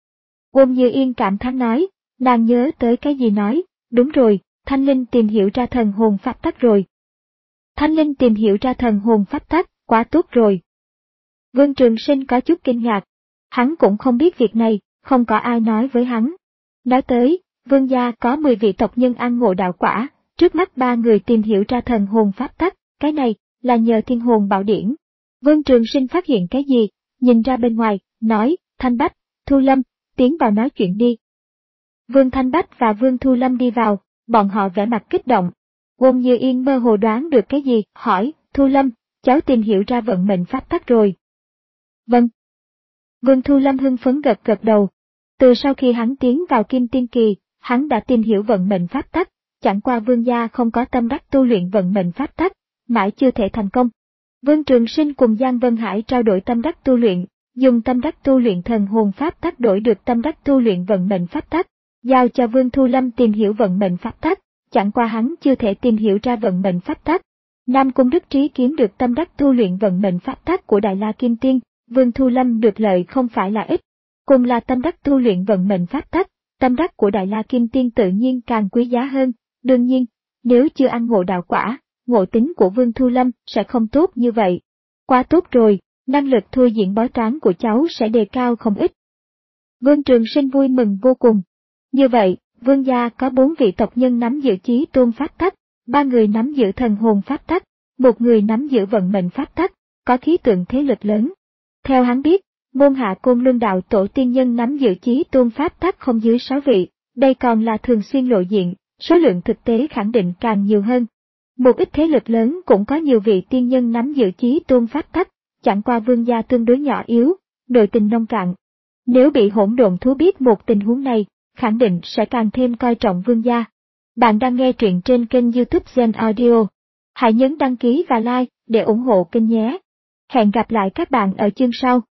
Uông Như Yên cảm thán nói, nàng nhớ tới cái gì nói, đúng rồi, Thanh Linh tìm hiểu ra thần hồn pháp tắc rồi. Thanh Linh tìm hiểu ra thần hồn pháp tắc, quá tốt rồi. Vương Trường Sinh có chút kinh ngạc. Hắn cũng không biết việc này, không có ai nói với hắn. Nói tới, Vương gia có mười vị tộc nhân ăn ngộ đạo quả, trước mắt ba người tìm hiểu ra thần hồn pháp tắc, cái này là nhờ thiên hồn bảo điển. Vương Trường Sinh phát hiện cái gì, nhìn ra bên ngoài, nói, Thanh Bách, Thu Lâm, tiến vào nói chuyện đi. Vương Thanh Bách và Vương Thu Lâm đi vào, bọn họ vẻ mặt kích động. Ôn Như Yên mơ hồ đoán được cái gì, hỏi, Thu Lâm, cháu tìm hiểu ra vận mệnh pháp tắc rồi. Vâng. Vương Thu Lâm hưng phấn gật gật đầu. Từ sau khi hắn tiến vào Kim Tiên Kỳ, hắn đã tìm hiểu vận mệnh pháp tắc, chẳng qua Vương gia không có tâm đắc tu luyện vận mệnh pháp tắc, mãi chưa thể thành công. Vương Trường Sinh cùng Giang Vân Hải trao đổi tâm đắc tu luyện, dùng tâm đắc tu luyện thần hồn pháp tắc đổi được tâm đắc tu luyện vận mệnh pháp tắc, giao cho Vương Thu Lâm tìm hiểu vận mệnh pháp tắc, chẳng qua hắn chưa thể tìm hiểu ra vận mệnh pháp tắc. Nam Cung Đức Trí kiếm được tâm đắc tu luyện vận mệnh pháp tắc của Đại La Kim Tiên, Vương Thu Lâm được lợi không phải là ít. Cùng là tâm đắc tu luyện vận mệnh pháp tắc, tâm đắc của Đại La Kim Tiên tự nhiên càng quý giá hơn. Đương nhiên, nếu chưa ăn ngộ đạo quả, ngộ tính của Vương Thu Lâm sẽ không tốt như vậy. Quá tốt rồi, năng lực thôi diễn bói toán của cháu sẽ đề cao không ít. Vương Trường Sinh vui mừng vô cùng. Như vậy, Vương gia có bốn vị tộc nhân nắm giữ chí tôn pháp tắc, ba người nắm giữ thần hồn pháp tắc, một người nắm giữ vận mệnh pháp tắc, có khí tượng thế lực lớn. Theo hắn biết, môn hạ Côn Luân đạo tổ tiên nhân nắm giữ chí tôn pháp tắc không dưới sáu vị, đây còn là thường xuyên lộ diện, số lượng thực tế khẳng định càng nhiều hơn. Một ít thế lực lớn cũng có nhiều vị tiên nhân nắm giữ chí tôn pháp tắc, chẳng qua Vương gia tương đối nhỏ yếu, nội tình nông cạn. Nếu bị hỗn độn thú biết một tình huống này, khẳng định sẽ càng thêm coi trọng Vương gia. Bạn đang nghe truyện trên kênh YouTube Gen Audio. Hãy nhấn đăng ký và like để ủng hộ kênh nhé. Hẹn gặp lại các bạn ở chương sau.